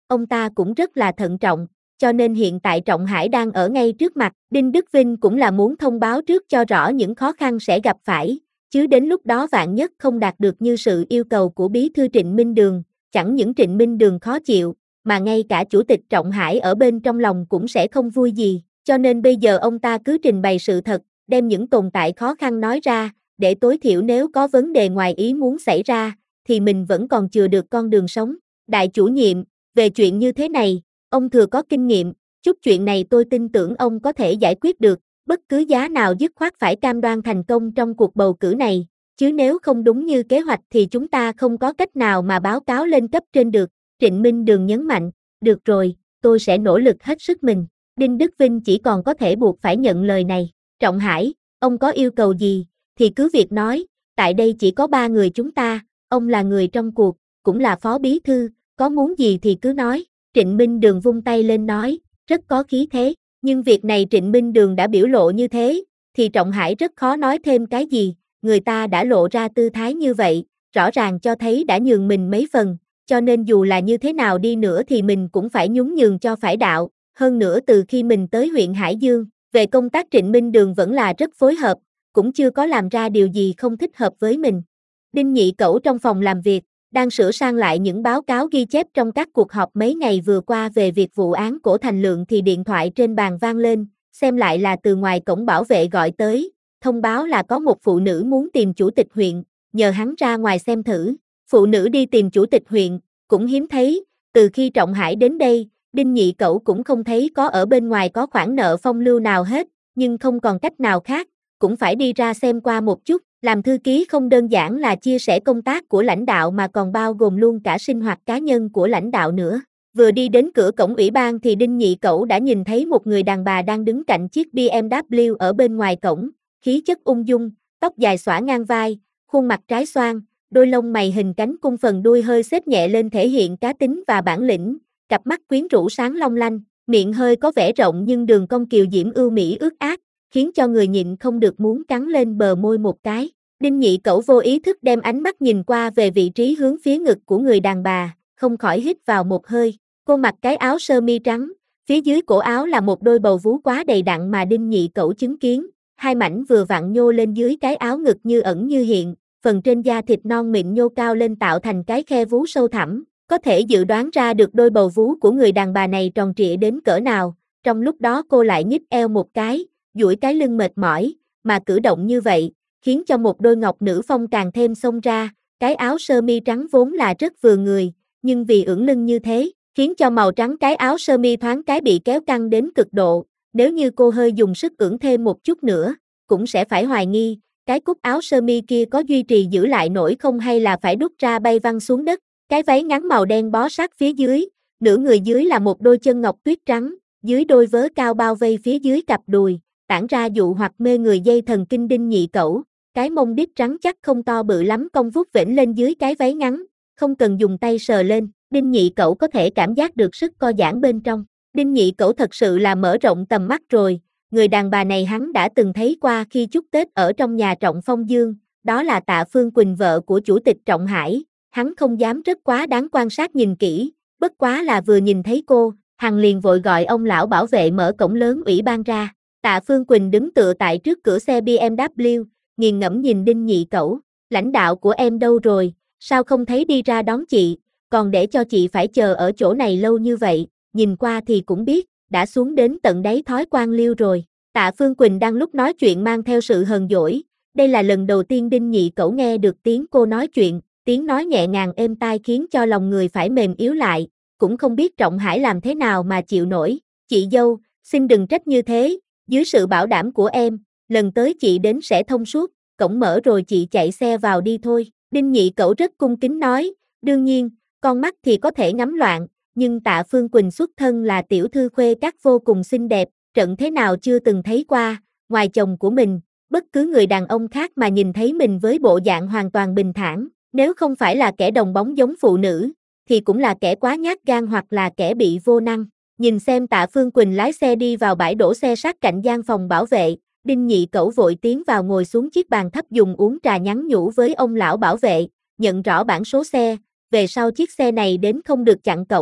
ông ta cũng rất là thận trọng, cho nên hiện tại Trọng Hải đang ở ngay trước mặt, Đinh Đức Vinh cũng là muốn thông báo trước cho rõ những khó khăn sẽ gặp phải, chứ đến lúc đó vạn nhất không đạt được như sự yêu cầu của bí thư Trịnh Minh Đường, chẳng những Trịnh Minh Đường khó chịu, mà ngay cả chủ tịch Trọng Hải ở bên trong lòng cũng sẽ không vui gì, cho nên bây giờ ông ta cứ trình bày sự thật, đem những tồn tại khó khăn nói ra, để tối thiểu nếu có vấn đề ngoài ý muốn xảy ra, thì mình vẫn còn chừa được con đường sống. Đại chủ nhiệm, về chuyện như thế này, ông thừa có kinh nghiệm, chút chuyện này tôi tin tưởng ông có thể giải quyết được, bất cứ giá nào dứt khoát phải cam đoan thành công trong cuộc bầu cử này, chứ nếu không đúng như kế hoạch thì chúng ta không có cách nào mà báo cáo lên cấp trên được. Trịnh Minh Đường nhấn mạnh, được rồi, tôi sẽ nỗ lực hết sức mình. Đinh Đức Vinh chỉ còn có thể buộc phải nhận lời này. Trọng Hải, ông có yêu cầu gì, thì cứ việc nói, tại đây chỉ có 3 người chúng ta, ông là người trong cuộc, cũng là phó bí thư, có muốn gì thì cứ nói. Trịnh Minh Đường vung tay lên nói, rất có khí thế, nhưng việc này Trịnh Minh Đường đã biểu lộ như thế, thì Trọng Hải rất khó nói thêm cái gì, người ta đã lộ ra tư thái như vậy, rõ ràng cho thấy đã nhường mình mấy phần, cho nên dù là như thế nào đi nữa thì mình cũng phải nhún nhường cho phải đạo, hơn nữa từ khi mình tới huyện Hải Dương, về công tác Trịnh Minh Đường vẫn là rất phối hợp, cũng chưa có làm ra điều gì không thích hợp với mình. Đinh Nhị Cẩu trong phòng làm việc, đang sửa sang lại những báo cáo ghi chép trong các cuộc họp mấy ngày vừa qua về việc vụ án Cổ Thành Lượng thì điện thoại trên bàn vang lên, xem lại là từ ngoài cổng bảo vệ gọi tới, thông báo là có một phụ nữ muốn tìm chủ tịch huyện, nhờ hắn ra ngoài xem thử. Phụ nữ đi tìm chủ tịch huyện, cũng hiếm thấy, từ khi Trọng Hải đến đây, Đinh Nhị Cẩu cũng không thấy có ở bên ngoài có khoản nợ phong lưu nào hết, nhưng không còn cách nào khác, cũng phải đi ra xem qua một chút. Làm thư ký không đơn giản là chia sẻ công tác của lãnh đạo mà còn bao gồm luôn cả sinh hoạt cá nhân của lãnh đạo nữa. Vừa đi đến cửa cổng ủy ban thì Đinh Nhị Cẩu đã nhìn thấy một người đàn bà đang đứng cạnh chiếc BMW ở bên ngoài cổng, khí chất ung dung, tóc dài xõa ngang vai, khuôn mặt trái xoan, đôi lông mày hình cánh cung phần đuôi hơi xếp nhẹ lên thể hiện cá tính và bản lĩnh, cặp mắt quyến rũ sáng long lanh, miệng hơi có vẻ rộng nhưng đường cong kiều diễm ưu mỹ ướt át, khiến cho người nhịn không được muốn cắn lên bờ môi một cái. Đinh Nhị Cẩu vô ý thức đem ánh mắt nhìn qua về vị trí hướng phía ngực của người đàn bà, không khỏi hít vào một hơi. Cô mặc cái áo sơ mi trắng, phía dưới cổ áo là một đôi bầu vú quá đầy đặn mà Đinh Nhị Cẩu chứng kiến, hai mảnh vừa vặn nhô lên dưới cái áo ngực như ẩn như hiện, phần trên da thịt non mịn nhô cao lên tạo thành cái khe vú sâu thẳm, có thể dự đoán ra được đôi bầu vú của người đàn bà này tròn trịa đến cỡ nào. Trong lúc đó cô lại nhích eo một cái, duỗi cái lưng mệt mỏi, mà cử động như vậy, khiến cho một đôi ngọc nữ phong càng thêm xông ra, cái áo sơ mi trắng vốn là rất vừa người, nhưng vì ưỡn lưng như thế, khiến cho màu trắng cái áo sơ mi thoáng cái bị kéo căng đến cực độ, nếu như cô hơi dùng sức ưỡn thêm một chút nữa, cũng sẽ phải hoài nghi, cái cúc áo sơ mi kia có duy trì giữ lại nổi không hay là phải đút ra bay văng xuống đất, cái váy ngắn màu đen bó sát phía dưới, nửa người dưới là một đôi chân ngọc tuyết trắng, dưới đôi vớ cao bao vây phía dưới cặp đùi, tản ra dụ hoặc mê người dây thần kinh Đinh Nhị Cẩu, cái mông đít trắng chắc không to bự lắm cong vuốt vểnh lên dưới cái váy ngắn, không cần dùng tay sờ lên, Đinh Nhị Cẩu có thể cảm giác được sức co giãn bên trong. Đinh Nhị Cẩu thật sự là mở rộng tầm mắt rồi, người đàn bà này hắn đã từng thấy qua khi chúc Tết ở trong nhà Trọng Phong Dương, đó là Tạ Phương Quỳnh vợ của chủ tịch Trọng Hải, hắn không dám rất quá đáng quan sát nhìn kỹ, bất quá là vừa nhìn thấy cô, hắn liền vội gọi ông lão bảo vệ mở cổng lớn ủy ban ra. Tạ Phương Quỳnh đứng tựa tại trước cửa xe BMW, nghiền ngẫm nhìn Đinh Nhị Cẩu, lãnh đạo của em đâu rồi, sao không thấy đi ra đón chị, còn để cho chị phải chờ ở chỗ này lâu như vậy, nhìn qua thì cũng biết, đã xuống đến tận đáy thói quan liêu rồi. Tạ Phương Quỳnh đang lúc nói chuyện mang theo sự hờn dỗi, đây là lần đầu tiên Đinh Nhị Cẩu nghe được tiếng cô nói chuyện, tiếng nói nhẹ nhàng êm tai khiến cho lòng người phải mềm yếu lại, cũng không biết Trọng Hải làm thế nào mà chịu nổi. Chị dâu, xin đừng trách như thế, dưới sự bảo đảm của em, lần tới chị đến sẽ thông suốt, cổng mở rồi chị chạy xe vào đi thôi. Đinh Nhị Cẩu rất cung kính nói, đương nhiên, con mắt thì có thể ngắm loạn, nhưng Tạ Phương Quỳnh xuất thân là tiểu thư khuê các vô cùng xinh đẹp, trận thế nào chưa từng thấy qua, ngoài chồng của mình, bất cứ người đàn ông khác mà nhìn thấy mình với bộ dạng hoàn toàn bình thản, nếu không phải là kẻ đồng bóng giống phụ nữ, thì cũng là kẻ quá nhát gan hoặc là kẻ bị vô năng. Nhìn xem Tạ Phương Quỳnh lái xe đi vào bãi đổ xe sát cạnh gian phòng bảo vệ, Đinh Nhị Cẩu vội tiến vào ngồi xuống chiếc bàn thấp dùng uống trà nhắn nhủ với ông lão bảo vệ, nhận rõ bản số xe, về sau chiếc xe này đến không được chặn cổng,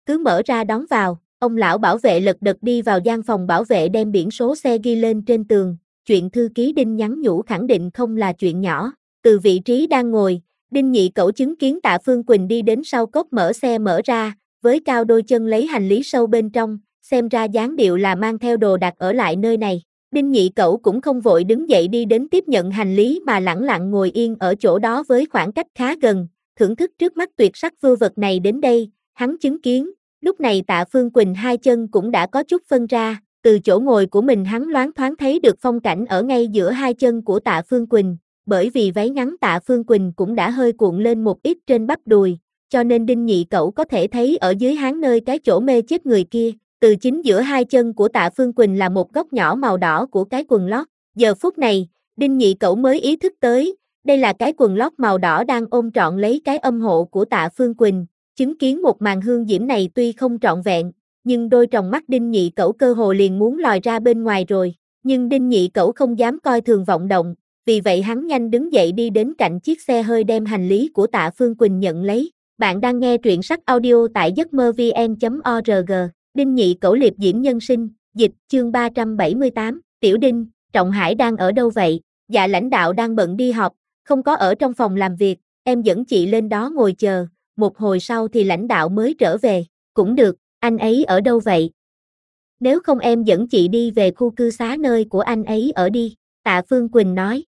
cứ mở ra đón vào. Ông lão bảo vệ lật đật đi vào gian phòng bảo vệ đem biển số xe ghi lên trên tường, chuyện thư ký Đinh nhắn nhủ khẳng định không là chuyện nhỏ. Từ vị trí đang ngồi, Đinh Nhị Cẩu chứng kiến Tạ Phương Quỳnh đi đến sau cốp mở xe mở ra, với cao đôi chân lấy hành lý sâu bên trong, xem ra dáng điệu là mang theo đồ đạc ở lại nơi này. Đinh Nhị Cẩu cũng không vội đứng dậy đi đến tiếp nhận hành lý mà lẳng lặng ngồi yên ở chỗ đó với khoảng cách khá gần, thưởng thức trước mắt tuyệt sắc vưu vật này. Đến đây, hắn chứng kiến, lúc này Tạ Phương Quỳnh hai chân cũng đã có chút phân ra, từ chỗ ngồi của mình hắn loáng thoáng thấy được phong cảnh ở ngay giữa hai chân của Tạ Phương Quỳnh, bởi vì váy ngắn Tạ Phương Quỳnh cũng đã hơi cuộn lên một ít trên bắp đùi, cho nên Đinh Nhị Cẩu có thể thấy ở dưới hắn nơi cái chỗ mê chết người kia, từ chính giữa hai chân của Tạ Phương Quỳnh là một góc nhỏ màu đỏ của cái quần lót. Giờ phút này, Đinh Nhị Cẩu mới ý thức tới, đây là cái quần lót màu đỏ đang ôm trọn lấy cái âm hộ của Tạ Phương Quỳnh. Chứng kiến một màn hương diễm này tuy không trọn vẹn, nhưng đôi tròng mắt Đinh Nhị Cẩu cơ hồ liền muốn lòi ra bên ngoài rồi, nhưng Đinh Nhị Cẩu không dám coi thường vọng động, vì vậy hắn nhanh đứng dậy đi đến cạnh chiếc xe hơi đem hành lý của Tạ Phương Quỳnh nhận lấy. Bạn đang nghe truyện sách audio tại giấc mơ vn.org. Đinh Nhị Cẩu liệp diễm nhân sinh, dịch, chương 378, Tiểu Đinh, Trọng Hải đang ở đâu vậy? Dạ lãnh đạo đang bận đi họp, không có ở trong phòng làm việc, em dẫn chị lên đó ngồi chờ, một hồi sau thì lãnh đạo mới trở về. Cũng được, anh ấy ở đâu vậy? Nếu không em dẫn chị đi về khu cư xá nơi của anh ấy ở đi, Tạ Phương Quỳnh nói.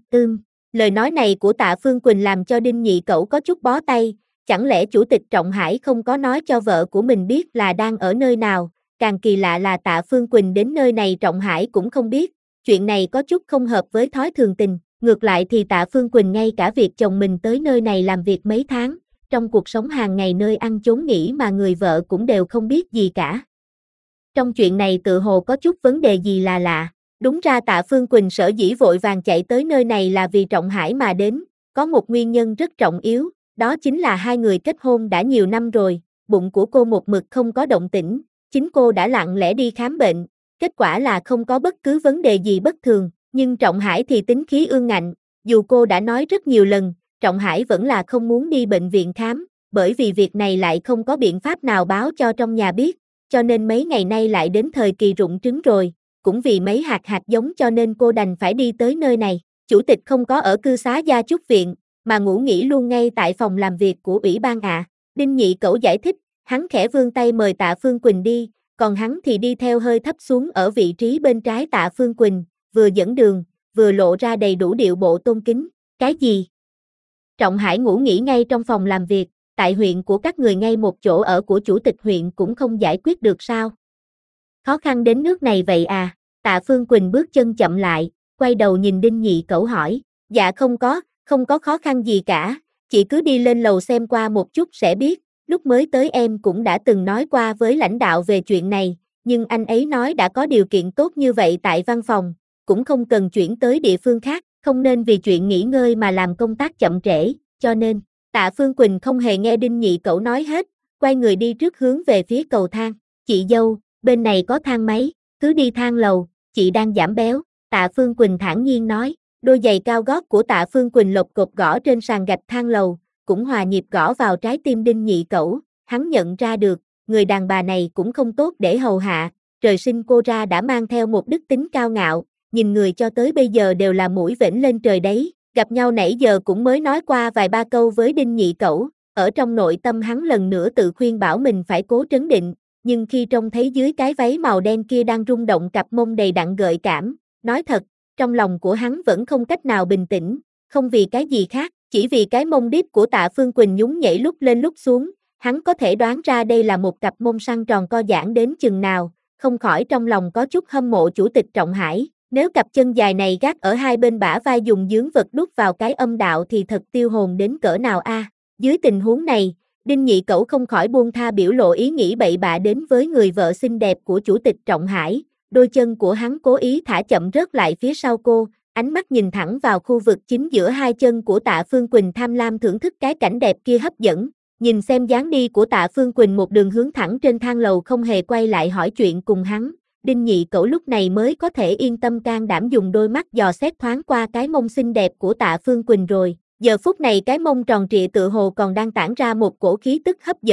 Lời nói này của Tạ Phương Quỳnh làm cho Đinh Nhị Cẩu có chút bó tay, chẳng lẽ Chủ tịch Trọng Hải không có nói cho vợ của mình biết là đang ở nơi nào, càng kỳ lạ là Tạ Phương Quỳnh đến nơi này Trọng Hải cũng không biết, chuyện này có chút không hợp với thói thường tình, ngược lại thì Tạ Phương Quỳnh ngay cả việc chồng mình tới nơi này làm việc mấy tháng, trong cuộc sống hàng ngày nơi ăn chốn nghỉ mà người vợ cũng đều không biết gì cả. Trong chuyện này tự hồ có chút vấn đề gì là lạ. Đúng ra Tạ Phương Quỳnh sở dĩ vội vàng chạy tới nơi này là vì Trọng Hải mà đến, có một nguyên nhân rất trọng yếu, đó chính là hai người kết hôn đã nhiều năm rồi, bụng của cô một mực không có động tĩnh, chính cô đã lặng lẽ đi khám bệnh, kết quả là không có bất cứ vấn đề gì bất thường, nhưng Trọng Hải thì tính khí ương ngạnh, dù cô đã nói rất nhiều lần, Trọng Hải vẫn là không muốn đi bệnh viện khám, bởi vì việc này lại không có biện pháp nào báo cho trong nhà biết, cho nên mấy ngày nay lại đến thời kỳ rụng trứng rồi. Cũng vì mấy hạt giống cho nên cô đành phải đi tới nơi này. Chủ tịch không có ở cư xá gia chúc viện, mà ngủ nghỉ luôn ngay tại phòng làm việc của ủy ban ạ. Đinh Nhị Cẩu giải thích, hắn khẽ vươn tay mời Tạ Phương Quỳnh đi, còn hắn thì đi theo hơi thấp xuống ở vị trí bên trái Tạ Phương Quỳnh, vừa dẫn đường, vừa lộ ra đầy đủ điệu bộ tôn kính. Cái gì? Trọng Hải ngủ nghỉ ngay trong phòng làm việc, tại huyện của các người ngay một chỗ ở của chủ tịch huyện cũng không giải quyết được sao? Khó khăn đến nước này vậy à? Tạ Phương Quỳnh bước chân chậm lại, quay đầu nhìn Đinh Nhị Cẩu hỏi. Dạ không có khó khăn gì cả, chị cứ đi lên lầu xem qua một chút sẽ biết, lúc mới tới em cũng đã từng nói qua với lãnh đạo về chuyện này, nhưng anh ấy nói đã có điều kiện tốt như vậy tại văn phòng, cũng không cần chuyển tới địa phương khác, không nên vì chuyện nghỉ ngơi mà làm công tác chậm trễ, cho nên, Tạ Phương Quỳnh không hề nghe Đinh Nhị Cẩu nói hết, quay người đi trước hướng về phía cầu thang. Chị dâu, bên này có thang máy, cứ đi thang lầu, chị đang giảm béo, Tạ Phương Quỳnh thản nhiên nói. Đôi giày cao gót của Tạ Phương Quỳnh lộc cộc gõ trên sàn gạch thang lầu, cũng hòa nhịp gõ vào trái tim Đinh Nhị Cẩu, hắn nhận ra được, người đàn bà này cũng không tốt để hầu hạ, trời sinh cô ra đã mang theo một đức tính cao ngạo, nhìn người cho tới bây giờ đều là mũi vểnh lên trời đấy, gặp nhau nãy giờ cũng mới nói qua vài ba câu với Đinh Nhị Cẩu, ở trong nội tâm hắn lần nữa tự khuyên bảo mình phải cố trấn định, nhưng khi trông thấy dưới cái váy màu đen kia đang rung động cặp mông đầy đặn gợi cảm, nói thật, trong lòng của hắn vẫn không cách nào bình tĩnh, không vì cái gì khác, chỉ vì cái mông đít của Tạ Phương Quỳnh nhún nhảy lúc lên lúc xuống, hắn có thể đoán ra đây là một cặp mông săn tròn co giãn đến chừng nào, không khỏi trong lòng có chút hâm mộ Chủ tịch Trọng Hải, nếu cặp chân dài này gác ở hai bên bả vai dùng dướng vật đút vào cái âm đạo thì thật tiêu hồn đến cỡ nào a. Dưới tình huống này, Đinh Nhị Cẩu không khỏi buông tha biểu lộ ý nghĩ bậy bạ đến với người vợ xinh đẹp của Chủ tịch Trọng Hải. Đôi chân của hắn cố ý thả chậm rớt lại phía sau cô, ánh mắt nhìn thẳng vào khu vực chính giữa hai chân của Tạ Phương Quỳnh tham lam thưởng thức cái cảnh đẹp kia hấp dẫn. Nhìn xem dáng đi của Tạ Phương Quỳnh một đường hướng thẳng trên thang lầu không hề quay lại hỏi chuyện cùng hắn, Đinh Nhị Cẩu lúc này mới có thể yên tâm can đảm dùng đôi mắt dò xét thoáng qua cái mông xinh đẹp của Tạ Phương Quỳnh rồi. Giờ phút này cái mông tròn trịa tự hồ còn đang tản ra một cổ khí tức hấp dẫn,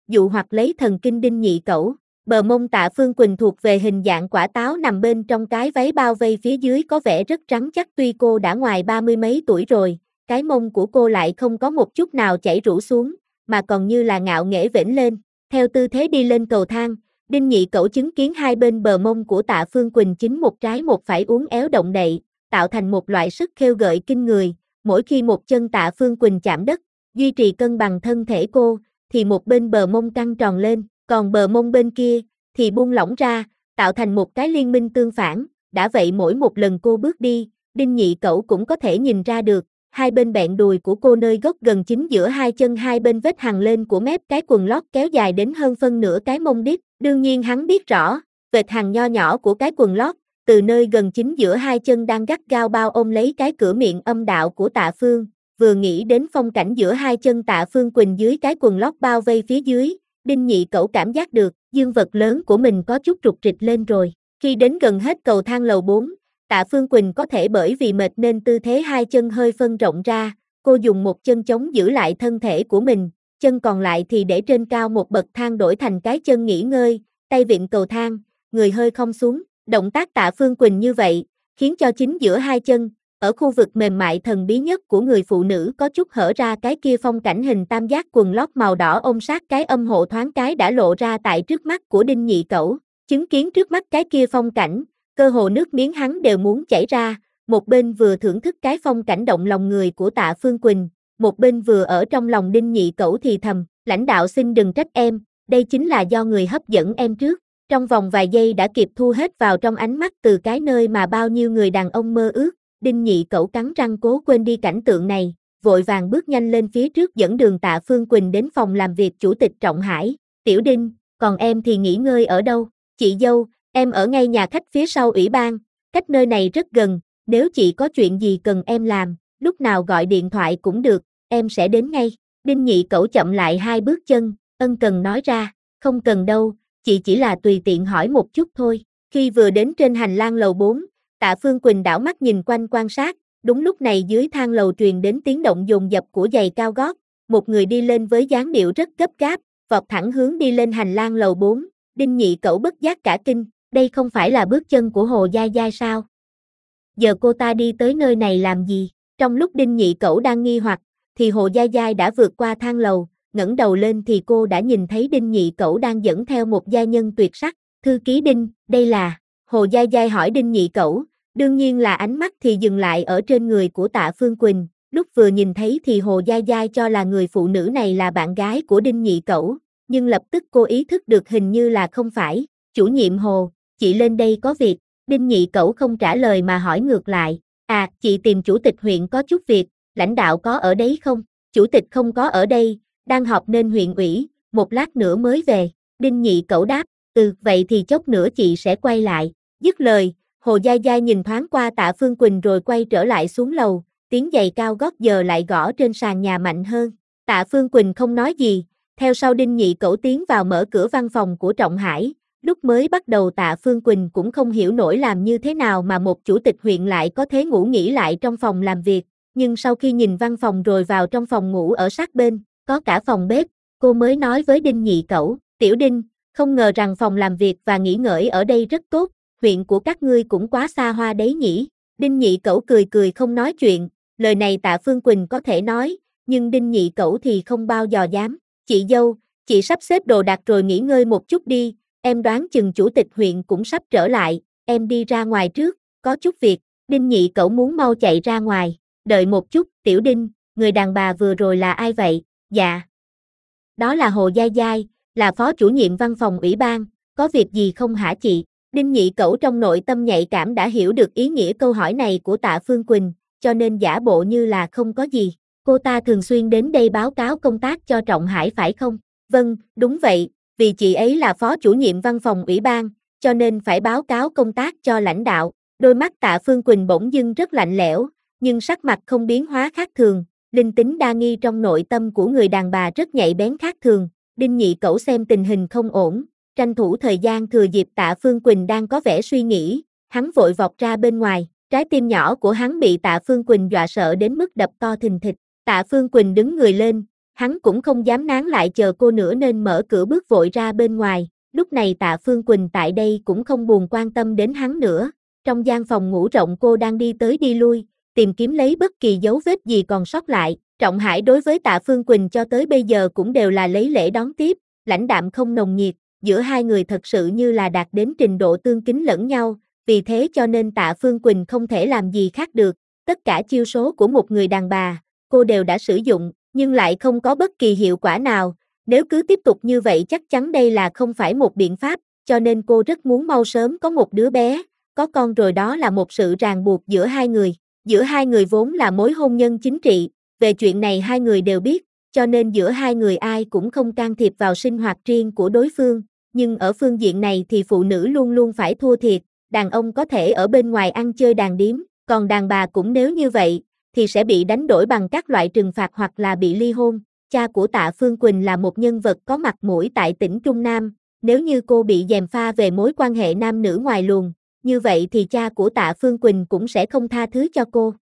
dụ hoặc lấy thần kinh Đinh Nhị Cẩu. Bờ mông Tạ Phương Quỳnh thuộc về hình dạng quả táo nằm bên trong cái váy bao vây phía dưới có vẻ rất rắn chắc tuy cô đã ngoài 30 mấy tuổi rồi, cái mông của cô lại không có một chút nào chảy rũ xuống, mà còn như là ngạo nghễ vểnh lên. Theo tư thế đi lên cầu thang, Đinh Nhị Cẩu chứng kiến hai bên bờ mông của Tạ Phương Quỳnh chính một trái một phải uốn éo động đậy, tạo thành một loại sức khêu gợi kinh người, mỗi khi một chân Tạ Phương Quỳnh chạm đất, duy trì cân bằng thân thể cô, thì một bên bờ mông căng tròn lên, còn bờ mông bên kia thì buông lỏng ra, tạo thành một cái liên minh tương phản, đã vậy mỗi một lần cô bước đi, Đinh Nhị Cẩu cũng có thể nhìn ra được, hai bên bẹn đùi của cô nơi gốc gần chính giữa hai chân hai bên vết hằn lên của mép cái quần lót kéo dài đến hơn phân nửa cái mông đít, đương nhiên hắn biết rõ, vệt hằn nho nhỏ của cái quần lót, từ nơi gần chính giữa hai chân đang gắt gao bao ôm lấy cái cửa miệng âm đạo của Tạ Phương, vừa nghĩ đến phong cảnh giữa hai chân Tạ Phương Quỳnh dưới cái quần lót bao vây phía dưới, Đinh Nhị Cẩu cảm giác được, dương vật lớn của mình có chút rục rịch lên rồi. Khi đến gần hết cầu thang lầu 4, Tạ Phương Quỳnh có thể bởi vì mệt nên tư thế hai chân hơi phân rộng ra, cô dùng một chân chống giữ lại thân thể của mình, chân còn lại thì để trên cao một bậc thang đổi thành cái chân nghỉ ngơi, tay vịn cầu thang, người hơi khom xuống. Động tác Tạ Phương Quỳnh như vậy, khiến cho chính giữa hai chân, ở khu vực mềm mại thần bí nhất của người phụ nữ có chút hở ra cái kia phong cảnh hình tam giác quần lót màu đỏ ôm sát cái âm hộ thoáng cái đã lộ ra tại trước mắt của Đinh Nhị Cẩu. Chứng kiến trước mắt cái kia phong cảnh, cơ hồ nước miếng hắn đều muốn chảy ra, một bên vừa thưởng thức cái phong cảnh động lòng người của Tạ Phương Quỳnh, một bên vừa ở trong lòng Đinh Nhị Cẩu thì thầm, lãnh đạo xin đừng trách em, đây chính là do người hấp dẫn em trước. Trong vòng vài giây đã kịp thu hết vào trong ánh mắt từ cái nơi mà bao nhiêu người đàn ông mơ ước, Đinh Nhị Cẩu cắn răng cố quên đi cảnh tượng này, vội vàng bước nhanh lên phía trước dẫn đường Tạ Phương Quỳnh đến phòng làm việc chủ tịch Trọng Hải. Tiểu Đinh, còn em thì nghỉ ngơi ở đâu? Chị dâu, em ở ngay nhà khách phía sau ủy ban, cách nơi này rất gần, nếu chị có chuyện gì cần em làm, lúc nào gọi điện thoại cũng được, em sẽ đến ngay. Đinh Nhị Cẩu chậm lại hai bước chân, ân cần nói ra, không cần đâu, chị chỉ là tùy tiện hỏi một chút thôi. Khi vừa đến trên hành lang lầu 4, Tạ Phương Quỳnh đảo mắt nhìn quanh quan sát, đúng lúc này dưới thang lầu truyền đến tiếng động dồn dập của giày cao gót, một người đi lên với dáng điệu rất gấp gáp, vọt thẳng hướng đi lên hành lang lầu 4, Đinh Nhị Cẩu bất giác cả kinh, đây không phải là bước chân của Hồ Giai Giai sao? Giờ cô ta đi tới nơi này làm gì? Trong lúc Đinh Nhị Cẩu đang nghi hoặc, thì Hồ Giai Giai đã vượt qua thang lầu, ngẩng đầu lên thì cô đã nhìn thấy Đinh Nhị Cẩu đang dẫn theo một gia nhân tuyệt sắc, thư ký Đinh, đây là, Hồ Giai Giai hỏi Đinh Nhị Cẩu, đương nhiên là ánh mắt thì dừng lại ở trên người của Tạ Phương Quỳnh, lúc vừa nhìn thấy thì Hồ Giai Giai cho là người phụ nữ này là bạn gái của Đinh Nhị Cẩu, nhưng lập tức cô ý thức được hình như là không phải, chủ nhiệm Hồ, chị lên đây có việc, Đinh Nhị Cẩu không trả lời mà hỏi ngược lại, chị tìm chủ tịch huyện có chút việc, lãnh đạo có ở đấy không? Chủ tịch không có ở đây, đang họp nên huyện ủy, một lát nữa mới về, Đinh Nhị Cẩu đáp, vậy thì chốc nữa chị sẽ quay lại, dứt lời, Hồ Giai Giai nhìn thoáng qua Tạ Phương Quỳnh rồi quay trở lại xuống lầu, tiếng giày cao gót giờ lại gõ trên sàn nhà mạnh hơn, Tạ Phương Quỳnh không nói gì, theo sau Đinh Nhị Cẩu tiến vào mở cửa văn phòng của Trọng Hải, lúc mới bắt đầu Tạ Phương Quỳnh cũng không hiểu nổi làm như thế nào mà một chủ tịch huyện lại có thể ngủ nghỉ lại trong phòng làm việc, nhưng sau khi nhìn văn phòng rồi vào trong phòng ngủ ở sát bên, có cả phòng bếp, cô mới nói với Đinh Nhị Cẩu, Tiểu Đinh, không ngờ rằng phòng làm việc và nghỉ ngơi ở đây rất tốt, huyện của các ngươi cũng quá xa hoa đấy nhỉ. Đinh Nhị Cẩu cười cười không nói chuyện, lời này Tạ Phương Quỳnh có thể nói, nhưng Đinh Nhị Cẩu thì không bao giờ dám. Chị dâu, chị sắp xếp đồ đạc rồi nghỉ ngơi một chút đi, em đoán chừng chủ tịch huyện cũng sắp trở lại, em đi ra ngoài trước, có chút việc. Đinh Nhị Cẩu muốn mau chạy ra ngoài, đợi một chút, Tiểu Đinh, người đàn bà vừa rồi là ai vậy? Dạ. Đó là Hồ Giai Giai, là phó chủ nhiệm văn phòng ủy ban, có việc gì không hả chị? Đinh Nhị Cẩu trong nội tâm nhạy cảm đã hiểu được ý nghĩa câu hỏi này của Tạ Phương Quỳnh, cho nên giả bộ như là không có gì. Cô ta thường xuyên đến đây báo cáo công tác cho Trọng Hải phải không? Vâng, đúng vậy, vì chị ấy là phó chủ nhiệm văn phòng ủy ban, cho nên phải báo cáo công tác cho lãnh đạo. Đôi mắt Tạ Phương Quỳnh bỗng dưng rất lạnh lẽo, nhưng sắc mặt không biến hóa khác thường, linh tính đa nghi trong nội tâm của người đàn bà rất nhạy bén khác thường. Đinh Nhị Cẩu xem tình hình không ổn, tranh thủ thời gian thừa dịp Tạ Phương Quỳnh đang có vẻ suy nghĩ, hắn vội vọt ra bên ngoài, trái tim nhỏ của hắn bị Tạ Phương Quỳnh dọa sợ đến mức đập to thình thịch. Tạ Phương Quỳnh đứng người lên, Hắn cũng không dám nán lại chờ cô nữa nên mở cửa bước vội ra bên ngoài, lúc này Tạ Phương Quỳnh tại đây cũng không buồn quan tâm đến hắn nữa, trong gian phòng ngủ rộng cô đang đi tới đi lui, tìm kiếm lấy bất kỳ dấu vết gì còn sót lại, Trọng Hải đối với Tạ Phương Quỳnh cho tới bây giờ cũng đều là lấy lễ đón tiếp, lãnh đạm không nồng nhiệt, giữa hai người thật sự như là đạt đến trình độ tương kính lẫn nhau, vì thế cho nên Tạ Phương Quỳnh không thể làm gì khác được, tất cả chiêu số của một người đàn bà, cô đều đã sử dụng, nhưng lại không có bất kỳ hiệu quả nào, nếu cứ tiếp tục như vậy chắc chắn đây là không phải một biện pháp, cho nên cô rất muốn mau sớm có một đứa bé, có con rồi đó là một sự ràng buộc giữa hai người vốn là mối hôn nhân chính trị, về chuyện này hai người đều biết, cho nên giữa hai người ai cũng không can thiệp vào sinh hoạt riêng của đối phương, nhưng ở phương diện này thì phụ nữ luôn luôn phải thua thiệt, đàn ông có thể ở bên ngoài ăn chơi đàn điếm, còn đàn bà cũng nếu như vậy, thì sẽ bị đánh đổi bằng các loại trừng phạt hoặc là bị ly hôn. Cha của Tạ Phương Quỳnh là một nhân vật có mặt mũi tại tỉnh Trung Nam, nếu như cô bị gièm pha về mối quan hệ nam nữ ngoài luồng, như vậy thì cha của Tạ Phương Quỳnh cũng sẽ không tha thứ cho cô.